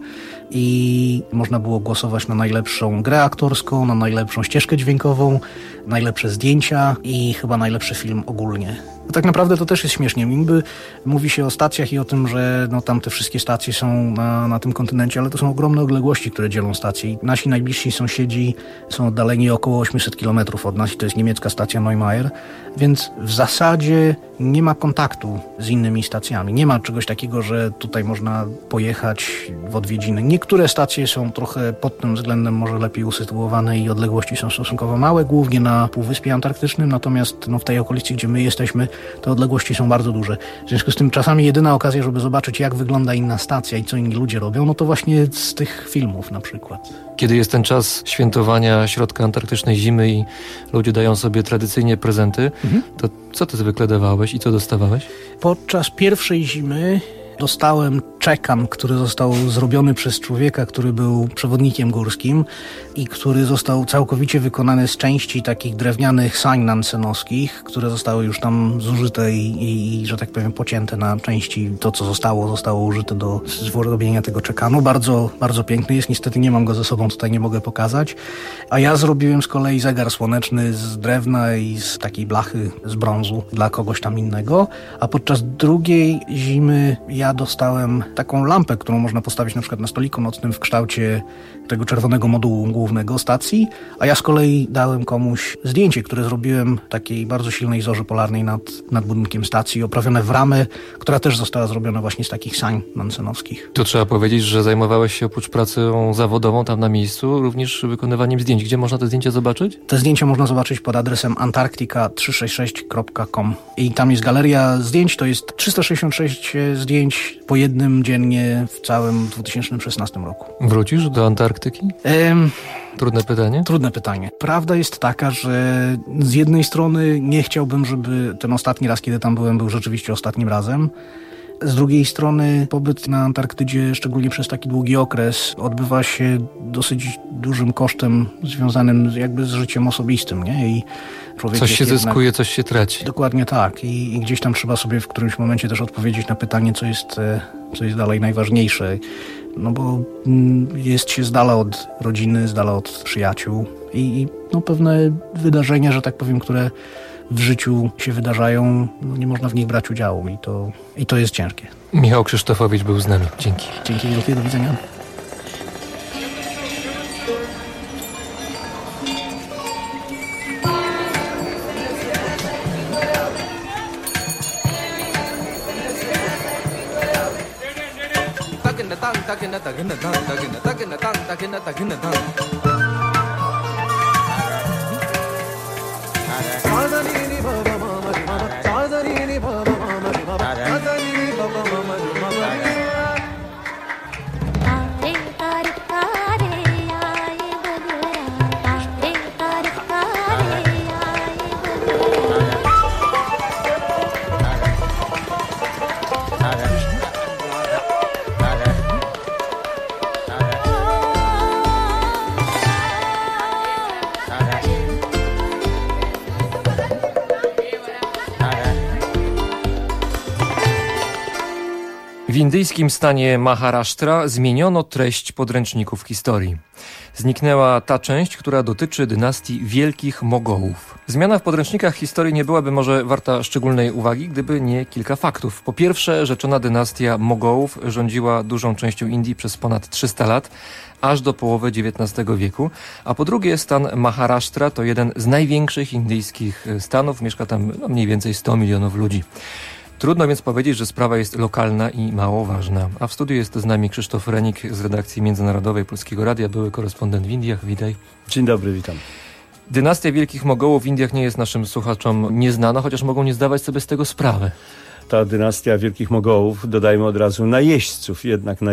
i można było głosować na najlepszą grę aktorską, na najlepszą ścieżkę dźwiękową, najlepsze zdjęcia i chyba najlepszy film ogólnie. No tak naprawdę to też jest śmiesznie. Niby mówi się o stacjach i o tym, że no tam te wszystkie stacje są na tym kontynencie, ale to są ogromne odległości, które dzielą stacje. I nasi najbliżsi sąsiedzi są oddaleni około 800 km od nas i to jest niemiecka stacja Neumayer, więc w zasadzie nie ma kontaktu z innymi stacjami. Nie ma czegoś takiego, że tutaj można pojechać w odwiedziny. Niektóre stacje są trochę pod tym względem może lepiej usytuowane i odległości są stosunkowo małe, głównie na Półwyspie Antarktycznym, natomiast no, w tej okolicy, gdzie my jesteśmy, te odległości są bardzo duże. W związku z tym czasami jedyna okazja, żeby zobaczyć, jak wygląda inna stacja i co inni ludzie robią, no to właśnie z tych filmów na przykład. Kiedy jest ten czas świętowania środka antarktycznej zimy i ludzie dają sobie tradycyjnie prezenty, to co ty zwykle dawałeś i co dostawałeś? Podczas pierwszej zimy dostałem czekan, który został zrobiony przez człowieka, który był przewodnikiem górskim i który został całkowicie wykonany z części takich drewnianych sań nansenowskich, które zostały już tam zużyte i że tak powiem pocięte na części. To, co zostało użyte do zrobienia tego czekanu. Bardzo, bardzo piękny jest. Niestety nie mam go ze sobą, tutaj nie mogę pokazać. A ja zrobiłem z kolei zegar słoneczny z drewna i z takiej blachy z brązu dla kogoś tam innego. A podczas drugiej zimy ja dostałem taką lampę, którą można postawić na przykład na stoliku nocnym w kształcie tego czerwonego modułu głównego stacji, a ja z kolei dałem komuś zdjęcie, które zrobiłem takiej bardzo silnej zorzy polarnej nad budynkiem stacji, oprawione w ramę, która też została zrobiona właśnie z takich sań nansenowskich. Tu trzeba powiedzieć, że zajmowałeś się oprócz pracą zawodową tam na miejscu również wykonywaniem zdjęć. Gdzie można te zdjęcia zobaczyć? Te zdjęcia można zobaczyć pod adresem antarctica366.com i tam jest galeria zdjęć, to jest 366 zdjęć po jednym dziennie w całym 2016 roku. Wrócisz do Antarktyki? Trudne pytanie? Trudne pytanie. Prawda jest taka, że z jednej strony nie chciałbym, żeby ten ostatni raz, kiedy tam byłem, był rzeczywiście ostatnim razem. Z drugiej strony pobyt na Antarktydzie, szczególnie przez taki długi okres, odbywa się dosyć dużym kosztem związanym jakby z życiem osobistym, nie? I człowiek coś się zyskuje, coś się traci. Dokładnie tak. I gdzieś tam trzeba sobie w którymś momencie też odpowiedzieć na pytanie, co jest dalej najważniejsze. No bo jest się z dala od rodziny, z dala od przyjaciół i no pewne wydarzenia, że tak powiem, które w życiu się wydarzają, no nie można w nich brać udziału i to jest ciężkie. Michał Krzysztofowicz był z nami. Dzięki. Dzięki wielkie, do widzenia. W indyjskim stanie Maharashtra zmieniono treść podręczników historii. Zniknęła ta część, która dotyczy dynastii Wielkich Mogołów. Zmiana w podręcznikach historii nie byłaby może warta szczególnej uwagi, gdyby nie kilka faktów. Po pierwsze, rzeczona dynastia Mogołów rządziła dużą częścią Indii przez ponad 300 lat, aż do połowy XIX wieku. A po drugie, stan Maharashtra to jeden z największych indyjskich stanów. Mieszka tam mniej więcej 100 milionów ludzi. Trudno więc powiedzieć, że sprawa jest lokalna i mało ważna. A w studiu jest z nami Krzysztof Renik z redakcji międzynarodowej Polskiego Radia, były korespondent w Indiach. Witaj. Dzień dobry, witam. Dynastia Wielkich Mogołów w Indiach nie jest naszym słuchaczom nieznana, chociaż mogą nie zdawać sobie z tego sprawy. Ta dynastia Wielkich Mogołów, dodajmy od razu najeźdźców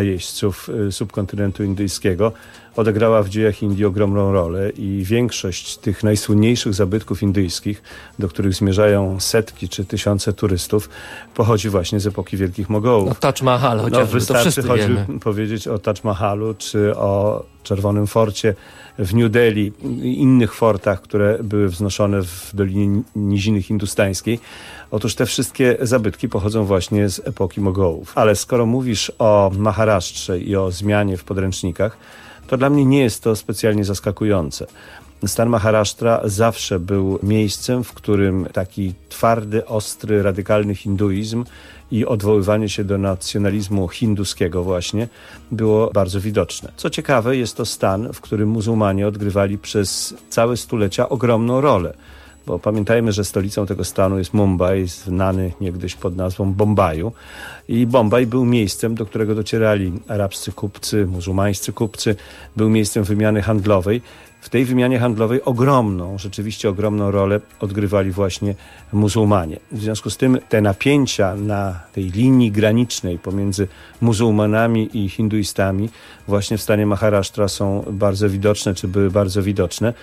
subkontynentu indyjskiego, odegrała w dziejach Indii ogromną rolę i większość tych najsłynniejszych zabytków indyjskich, do których zmierzają setki czy tysiące turystów, pochodzi właśnie z epoki Wielkich Mogołów. No, Taj Mahal chociażby, wystarczy choćby powiedzieć o Taj Mahalu czy o Czerwonym Forcie w New Delhi i innych fortach, które były wznoszone w Dolinie Niziny Hindustańskiej. Otóż te wszystkie zabytki pochodzą właśnie z epoki Mogołów. Ale skoro mówisz o Maharasztrze i o zmianie w podręcznikach, to dla mnie nie jest to specjalnie zaskakujące. Stan Maharashtra zawsze był miejscem, w którym taki twardy, ostry, radykalny hinduizm i odwoływanie się do nacjonalizmu hinduskiego właśnie było bardzo widoczne. Co ciekawe, jest to stan, w którym muzułmanie odgrywali przez całe stulecia ogromną rolę. Bo pamiętajmy, że stolicą tego stanu jest Mumbai, znany niegdyś pod nazwą Bombaju. I Bombaj był miejscem, do którego docierali arabscy kupcy, muzułmańscy kupcy. Był miejscem wymiany handlowej. W tej wymianie handlowej rzeczywiście ogromną rolę odgrywali właśnie muzułmanie. W związku z tym te napięcia na tej linii granicznej pomiędzy muzułmanami i hinduistami właśnie w stanie Maharashtra są bardzo widoczne, czy były bardzo widoczne.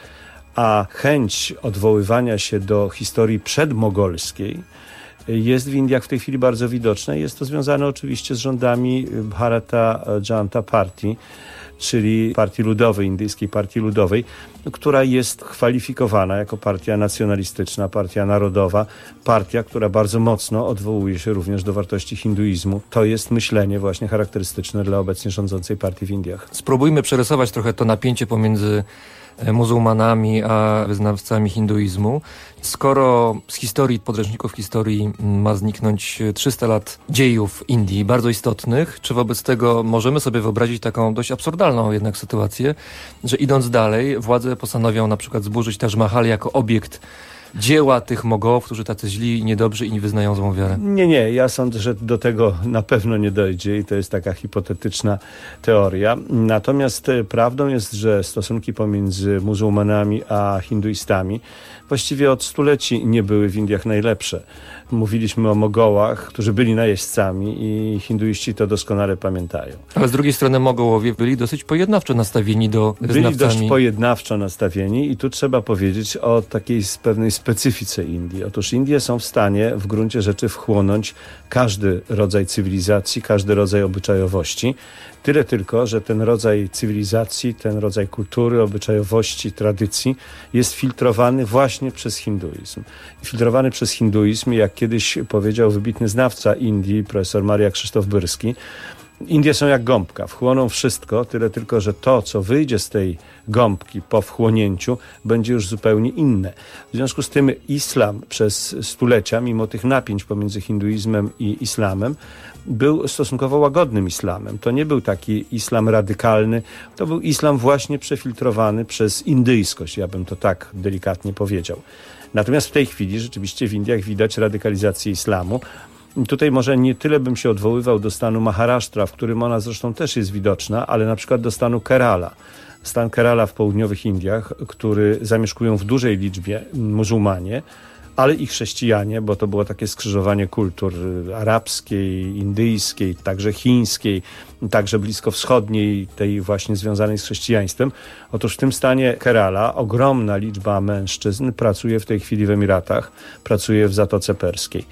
A chęć odwoływania się do historii przedmogolskiej jest w Indiach w tej chwili bardzo widoczna. Jest to związane oczywiście z rządami Bharata Janata Party, czyli Partii Ludowej, Indyjskiej Partii Ludowej, która jest kwalifikowana jako partia nacjonalistyczna, partia narodowa, partia, która bardzo mocno odwołuje się również do wartości hinduizmu. To jest myślenie właśnie charakterystyczne dla obecnie rządzącej partii w Indiach. Spróbujmy przerysować trochę to napięcie pomiędzy muzułmanami a wyznawcami hinduizmu. Skoro z historii, podręczników historii ma zniknąć 300 lat dziejów Indii, bardzo istotnych, czy wobec tego możemy sobie wyobrazić taką dość absurdalną jednak sytuację, że idąc dalej, władze postanowią na przykład zburzyć Taj Mahal jako obiekt dzieła tych Mogołów, którzy tacy źli i niedobrzy i nie wyznają złą wiarę? Nie. Ja sądzę, że do tego na pewno nie dojdzie i to jest taka hipotetyczna teoria. Natomiast prawdą jest, że stosunki pomiędzy muzułmanami a hinduistami właściwie od stuleci nie były w Indiach najlepsze. Mówiliśmy o Mogołach, którzy byli najeźdźcami i hinduiści to doskonale pamiętają. Ale z drugiej strony Mogołowie byli dosyć pojednawczo nastawieni do wyznawcami. Byli dość pojednawczo nastawieni i tu trzeba powiedzieć o takiej pewnej specyfice Indii. Otóż Indie są w stanie w gruncie rzeczy wchłonąć każdy rodzaj cywilizacji, każdy rodzaj obyczajowości. Tyle tylko, że ten rodzaj cywilizacji, ten rodzaj kultury, obyczajowości, tradycji jest filtrowany właśnie przez hinduizm. Filtrowany przez hinduizm, jak kiedyś powiedział wybitny znawca Indii, profesor Maria Krzysztof Byrski, Indie są jak gąbka, wchłoną wszystko, tyle tylko, że to, co wyjdzie z tej gąbki po wchłonięciu, będzie już zupełnie inne. W związku z tym islam przez stulecia, mimo tych napięć pomiędzy hinduizmem i islamem, był stosunkowo łagodnym islamem. To nie był taki islam radykalny, to był islam właśnie przefiltrowany przez indyjskość, ja bym to tak delikatnie powiedział. Natomiast w tej chwili rzeczywiście w Indiach widać radykalizację islamu. Tutaj może nie tyle bym się odwoływał do stanu Maharashtra, w którym ona zresztą też jest widoczna, ale na przykład do stanu Kerala. Stan Kerala w południowych Indiach, który zamieszkują w dużej liczbie muzułmanie, ale i chrześcijanie, bo to było takie skrzyżowanie kultur arabskiej, indyjskiej, także chińskiej, także bliskowschodniej, tej właśnie związanej z chrześcijaństwem. Otóż w tym stanie Kerala ogromna liczba mężczyzn pracuje w tej chwili w Emiratach, pracuje w Zatoce Perskiej.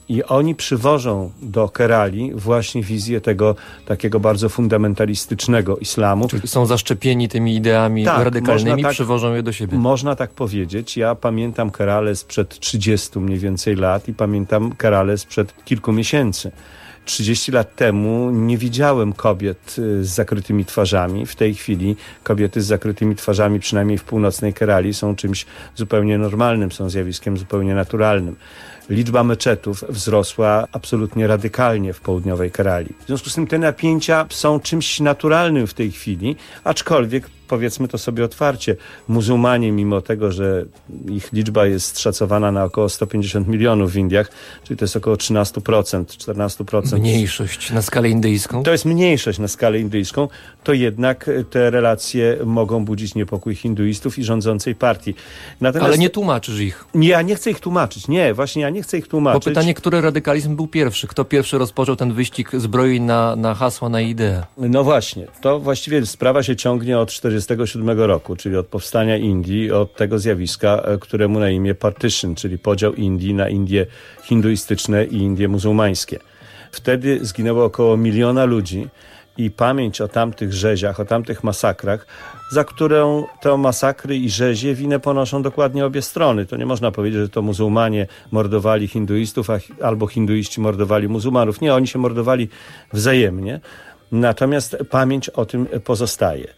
I oni przywożą do Kerali właśnie wizję tego takiego bardzo fundamentalistycznego islamu. Czyli są zaszczepieni tymi ideami radykalnymi, przywożą je do siebie. Można tak powiedzieć. Ja pamiętam Keralę sprzed 30 mniej więcej lat i pamiętam Keralę sprzed kilku miesięcy. 30 lat temu nie widziałem kobiet z zakrytymi twarzami. W tej chwili kobiety z zakrytymi twarzami, przynajmniej w północnej Kerali, są czymś zupełnie normalnym, są zjawiskiem zupełnie naturalnym. Liczba meczetów wzrosła absolutnie radykalnie w południowej Kerali. W związku z tym te napięcia są czymś naturalnym w tej chwili, aczkolwiek powiedzmy to sobie otwarcie, muzułmanie, mimo tego, że ich liczba jest szacowana na około 150 milionów w Indiach, czyli to jest około 13%, 14%. Mniejszość na skalę indyjską? To jest mniejszość na skalę indyjską, to jednak te relacje mogą budzić niepokój hinduistów i rządzącej partii. Natomiast ale nie tłumaczysz ich? Nie, ja nie chcę ich tłumaczyć. Nie, właśnie ja nie chcę ich tłumaczyć. Bo pytanie, który radykalizm był pierwszy? Kto pierwszy rozpoczął ten wyścig zbroi na hasła, na ideę? No właśnie, to właściwie sprawa się ciągnie od 1947 roku, czyli od powstania Indii, od tego zjawiska, któremu na imię partition, czyli podział Indii na Indie hinduistyczne i Indie muzułmańskie. Wtedy zginęło około 1 miliona ludzi i pamięć o tamtych rzeziach, o tamtych masakrach, za którą te masakry i rzezie winę ponoszą dokładnie obie strony. To nie można powiedzieć, że to muzułmanie mordowali hinduistów, albo hinduiści mordowali muzułmanów. Nie, oni się mordowali wzajemnie. Natomiast pamięć o tym pozostaje.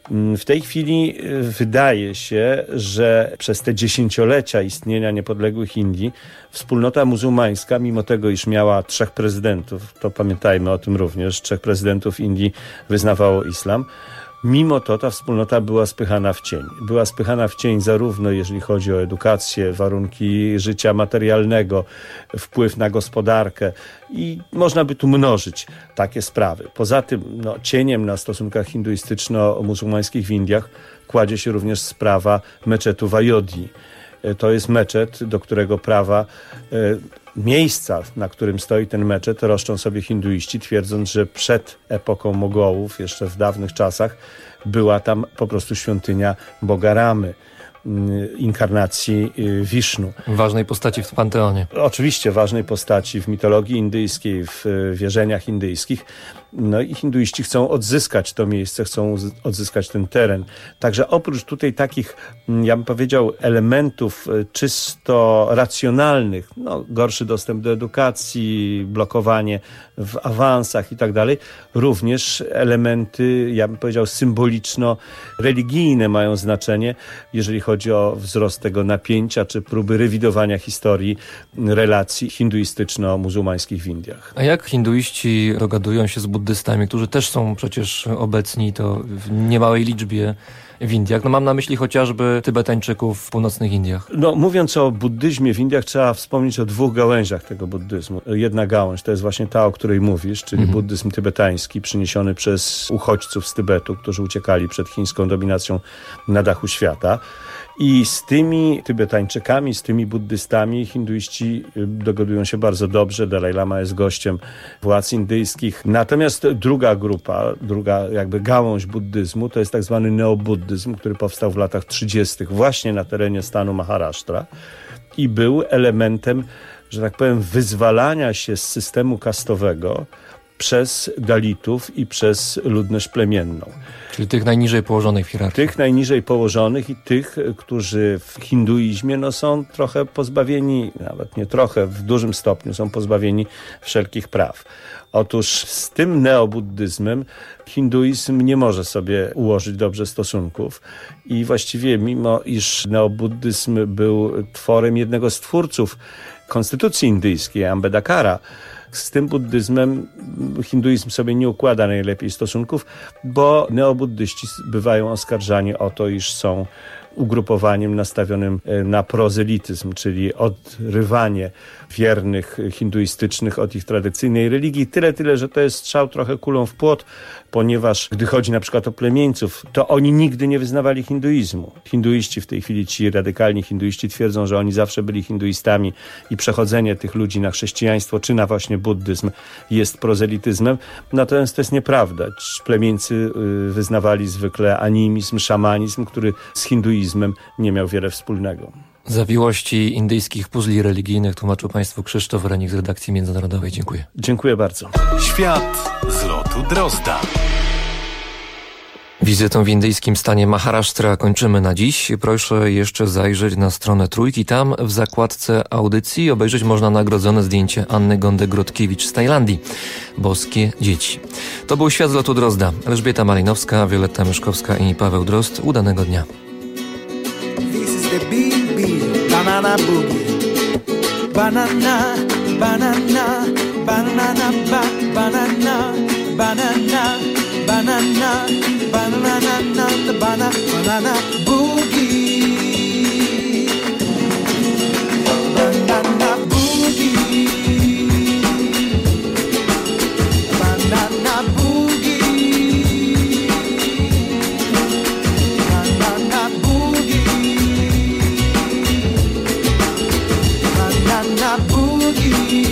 W tej chwili wydaje się, że przez te dziesięciolecia istnienia niepodległych Indii wspólnota muzułmańska, mimo tego, iż miała 3 prezydentów, to pamiętajmy o tym również, 3 prezydentów Indii wyznawało islam, mimo to ta wspólnota była spychana w cień. Była spychana w cień zarówno jeżeli chodzi o edukację, warunki życia materialnego, wpływ na gospodarkę i można by tu mnożyć takie sprawy. Poza tym cieniem na stosunkach hinduistyczno-muzułmańskich w Indiach kładzie się również sprawa meczetu w Ajodhi. To jest meczet, do którego prawa miejsca, na którym stoi ten meczet, roszczą sobie hinduiści, twierdząc, że przed epoką Mogołów, jeszcze w dawnych czasach, była tam po prostu świątynia Boga Ramy, inkarnacji Wisznu. Ważnej postaci w panteonie. Oczywiście ważnej postaci w mitologii indyjskiej, w wierzeniach indyjskich. No i hinduiści chcą odzyskać to miejsce, chcą odzyskać ten teren. Także oprócz tutaj takich, ja bym powiedział, elementów czysto racjonalnych, gorszy dostęp do edukacji, blokowanie w awansach i tak dalej, również elementy, ja bym powiedział, symboliczno-religijne mają znaczenie, jeżeli chodzi o wzrost tego napięcia, czy próby rewidowania historii relacji hinduistyczno-muzułmańskich w Indiach. A jak hinduiści dogadują się z buddystami, którzy też są przecież obecni to w niemałej liczbie w Indiach? Mam na myśli chociażby Tybetańczyków w północnych Indiach. Mówiąc o buddyzmie w Indiach, trzeba wspomnieć o 2 gałęziach tego buddyzmu. Jedna gałąź to jest właśnie ta, o której mówisz, czyli buddyzm tybetański, przyniesiony przez uchodźców z Tybetu, którzy uciekali przed chińską dominacją na dachu świata. I z tymi Tybetańczykami, z tymi buddystami hinduiści dogadują się bardzo dobrze. Dalaj Lama jest gościem władz indyjskich. Natomiast druga grupa, druga jakby gałąź buddyzmu to jest tak zwany neobuddyzm, który powstał w latach 30. właśnie na terenie stanu Maharashtra i był elementem, że tak powiem, wyzwalania się z systemu kastowego przez Dalitów i przez ludność plemienną. Czyli tych najniżej położonych w hierarchii. Tych najniżej położonych i tych, którzy w hinduizmie są trochę pozbawieni, nawet nie trochę, w dużym stopniu są pozbawieni wszelkich praw. Otóż z tym neobuddyzmem hinduizm nie może sobie ułożyć dobrze stosunków i właściwie mimo iż neobuddyzm był tworem jednego z twórców konstytucji indyjskiej, Ambedkara, z tym buddyzmem hinduizm sobie nie układa najlepiej stosunków, bo neobuddyści bywają oskarżani o to, iż są ugrupowaniem nastawionym na prozelityzm, czyli odrywanie wiernych hinduistycznych od ich tradycyjnej religii. Tyle, że to jest strzał trochę kulą w płot, ponieważ gdy chodzi na przykład o plemieńców, to oni nigdy nie wyznawali hinduizmu. Hinduiści w tej chwili, ci radykalni hinduiści twierdzą, że oni zawsze byli hinduistami i przechodzenie tych ludzi na chrześcijaństwo czy na właśnie buddyzm jest prozelityzmem. Natomiast to jest nieprawda. Plemieńcy wyznawali zwykle animizm, szamanizm, który z hinduizmem nie miał wiele wspólnego. Zawiłości indyjskich puzli religijnych tłumaczył Państwu Krzysztof Renik z redakcji międzynarodowej. Dziękuję. Dziękuję bardzo. Świat z lotu Drozda. Wizytą w indyjskim stanie Maharashtra kończymy na dziś. Proszę jeszcze zajrzeć na stronę Trójki. Tam w zakładce audycji obejrzeć można nagrodzone zdjęcie Anny Gonde-Grotkiewicz z Tajlandii. Boskie dzieci. To był Świat z lotu Drozda. Elżbieta Malinowska, Wioletta Myszkowska i Paweł Drozd. Udanego dnia. This is the big banana boogie. Banana, banana, banana, banana, banana, banana, banana, banana boogie. Banana boogie. Banana boogie. Banana boogie. Banana boogie.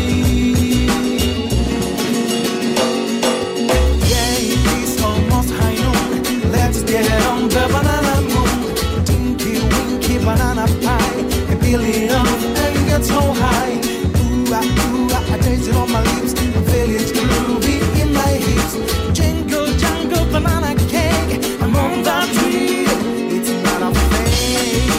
Get on the banana moon, tinky winky banana pie, peel it off and get so high. Ooh, I taste it on my lips, I feel it groovy in my hips. Jingle, jangle, banana cake, I'm on that tree, it's not a fake.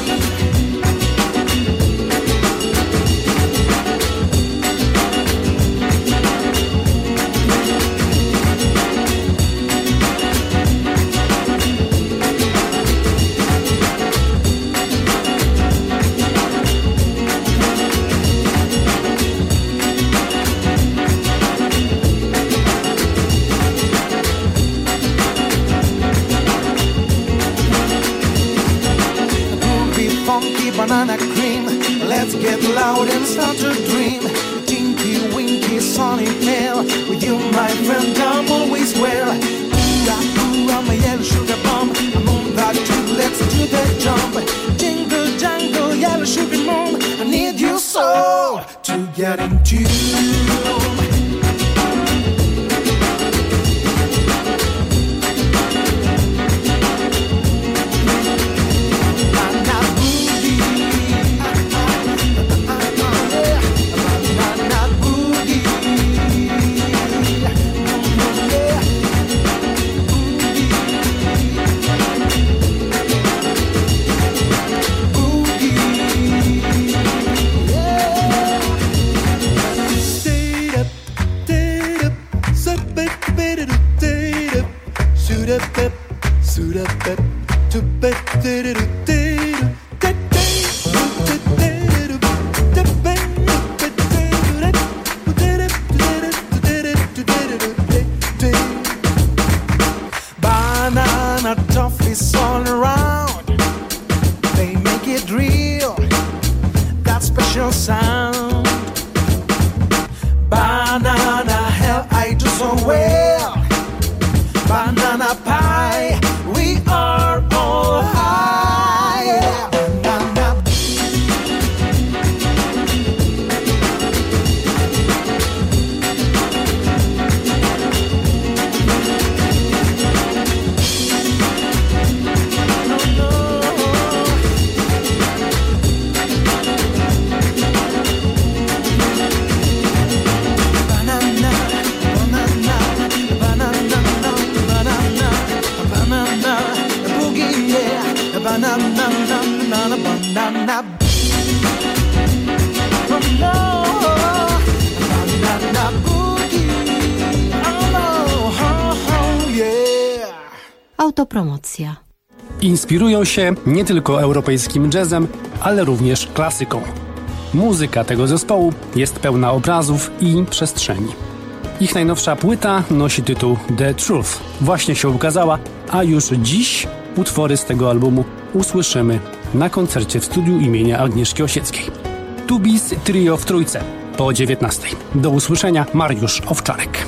Banana cream, let's get loud and start to dream. Tinky winky sunny pale, with you my friend I'm always well. Ooh, I'm a yellow sugar bomb, I'm on that trip, let's do the jump. Jingle jangle, yellow sugar mom, I need you so to get in tune. Banana toffees all around, they make it real, that special sound. Banana hell, I do so well. Banana pie, we are all high. Yeah. Banana. Autopromocja. Inspirują się nie tylko europejskim jazzem, ale również klasyką. Muzyka tego zespołu jest pełna obrazów i przestrzeni. Ich najnowsza płyta nosi tytuł The Truth. Właśnie się ukazała, a już dziś utwory z tego albumu usłyszymy na koncercie w studiu imienia Agnieszki Osieckiej. Tubis Trio w Trójce po 19:00. Do usłyszenia, Mariusz Owczarek.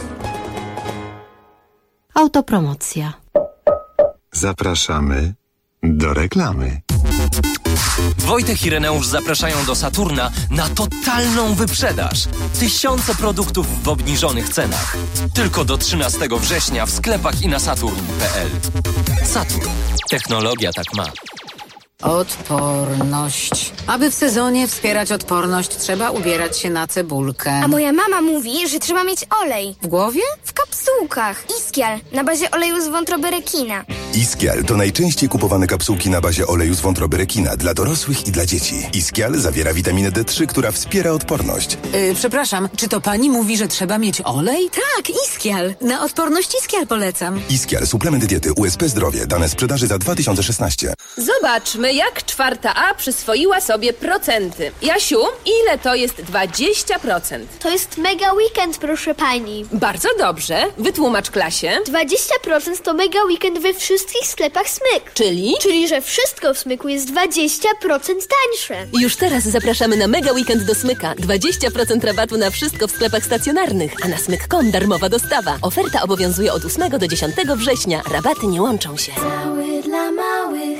Autopromocja. Zapraszamy do reklamy. Wojtek i Reneusz zapraszają do Saturna na totalną wyprzedaż. Tysiące produktów w obniżonych cenach. Tylko do 13 września w sklepach i na saturn.pl. Saturn. Technologia tak ma. Odporność. Aby w sezonie wspierać odporność, trzeba ubierać się na cebulkę. A moja mama mówi, że trzeba mieć olej. W głowie? W kapsułkach. Iskial, na bazie oleju z wątroby rekina. Iskial to najczęściej kupowane kapsułki na bazie oleju z wątroby rekina dla dorosłych i dla dzieci. Iskial zawiera witaminę D3, która wspiera odporność. Przepraszam, czy to pani mówi, że trzeba mieć olej? Tak, Iskial. Na odporność Iskial polecam. Iskial, suplement diety USP Zdrowie. Dane sprzedaży za 2016. Zobaczmy, jak 4A przyswoiła sobie procenty. Jasiu, ile to jest 20%? To jest mega weekend, proszę pani. Bardzo dobrze. Wytłumacz klasie. 20% to mega weekend we wszystkich sklepach Smyk. Czyli? Czyli, że wszystko w Smyku jest 20% tańsze. Już teraz zapraszamy na mega weekend do Smyka. 20% rabatu na wszystko w sklepach stacjonarnych, a na smyk.com darmowa dostawa. Oferta obowiązuje od 8 do 10 września. Rabaty nie łączą się. Cały dla małych.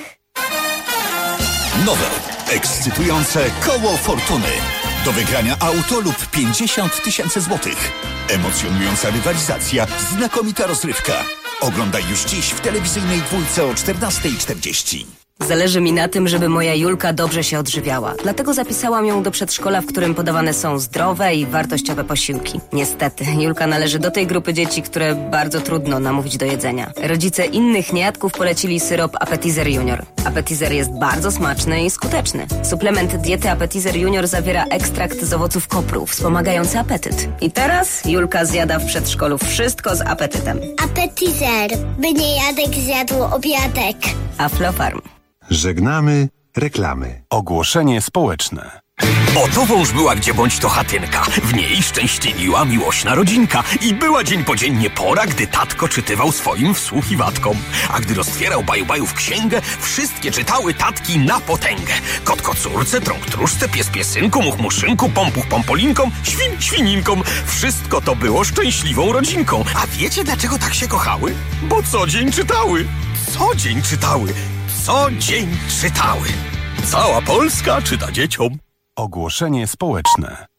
Nowe, ekscytujące Koło Fortuny. Do wygrania auto lub 50 000 złotych. Emocjonująca rywalizacja, znakomita rozrywka. Oglądaj już dziś w telewizyjnej dwójce o 14:40. Zależy mi na tym, żeby moja Julka dobrze się odżywiała. Dlatego zapisałam ją do przedszkola, w którym podawane są zdrowe i wartościowe posiłki. Niestety, Julka należy do tej grupy dzieci, które bardzo trudno namówić do jedzenia. Rodzice innych niejadków polecili syrop Appetizer Junior. Appetizer jest bardzo smaczny i skuteczny. Suplement diety Appetizer Junior zawiera ekstrakt z owoców kopru, wspomagający apetyt. I teraz Julka zjada w przedszkolu wszystko z apetytem. Appetizer, by niejadek zjadł obiadek. Aflofarm. Żegnamy reklamy. Ogłoszenie społeczne. Oto wąż była gdzie bądź to chatynka. W niej szczęśliwiła miłośna rodzinka. I była dzień po dzień pora, gdy tatko czytywał swoim wsłuchiwatkom. A gdy roztwierał baju-bajów księgę, wszystkie czytały tatki na potęgę. Kot kocórce, trąg tróżce, pies piesynku, much muszynku, pompuch pompolinkom, świn świninkom. Wszystko to było szczęśliwą rodzinką. A wiecie, dlaczego tak się kochały? Bo co dzień czytały. Co dzień czytały. Co dzień czytały. Cała Polska czyta dzieciom. Ogłoszenie społeczne.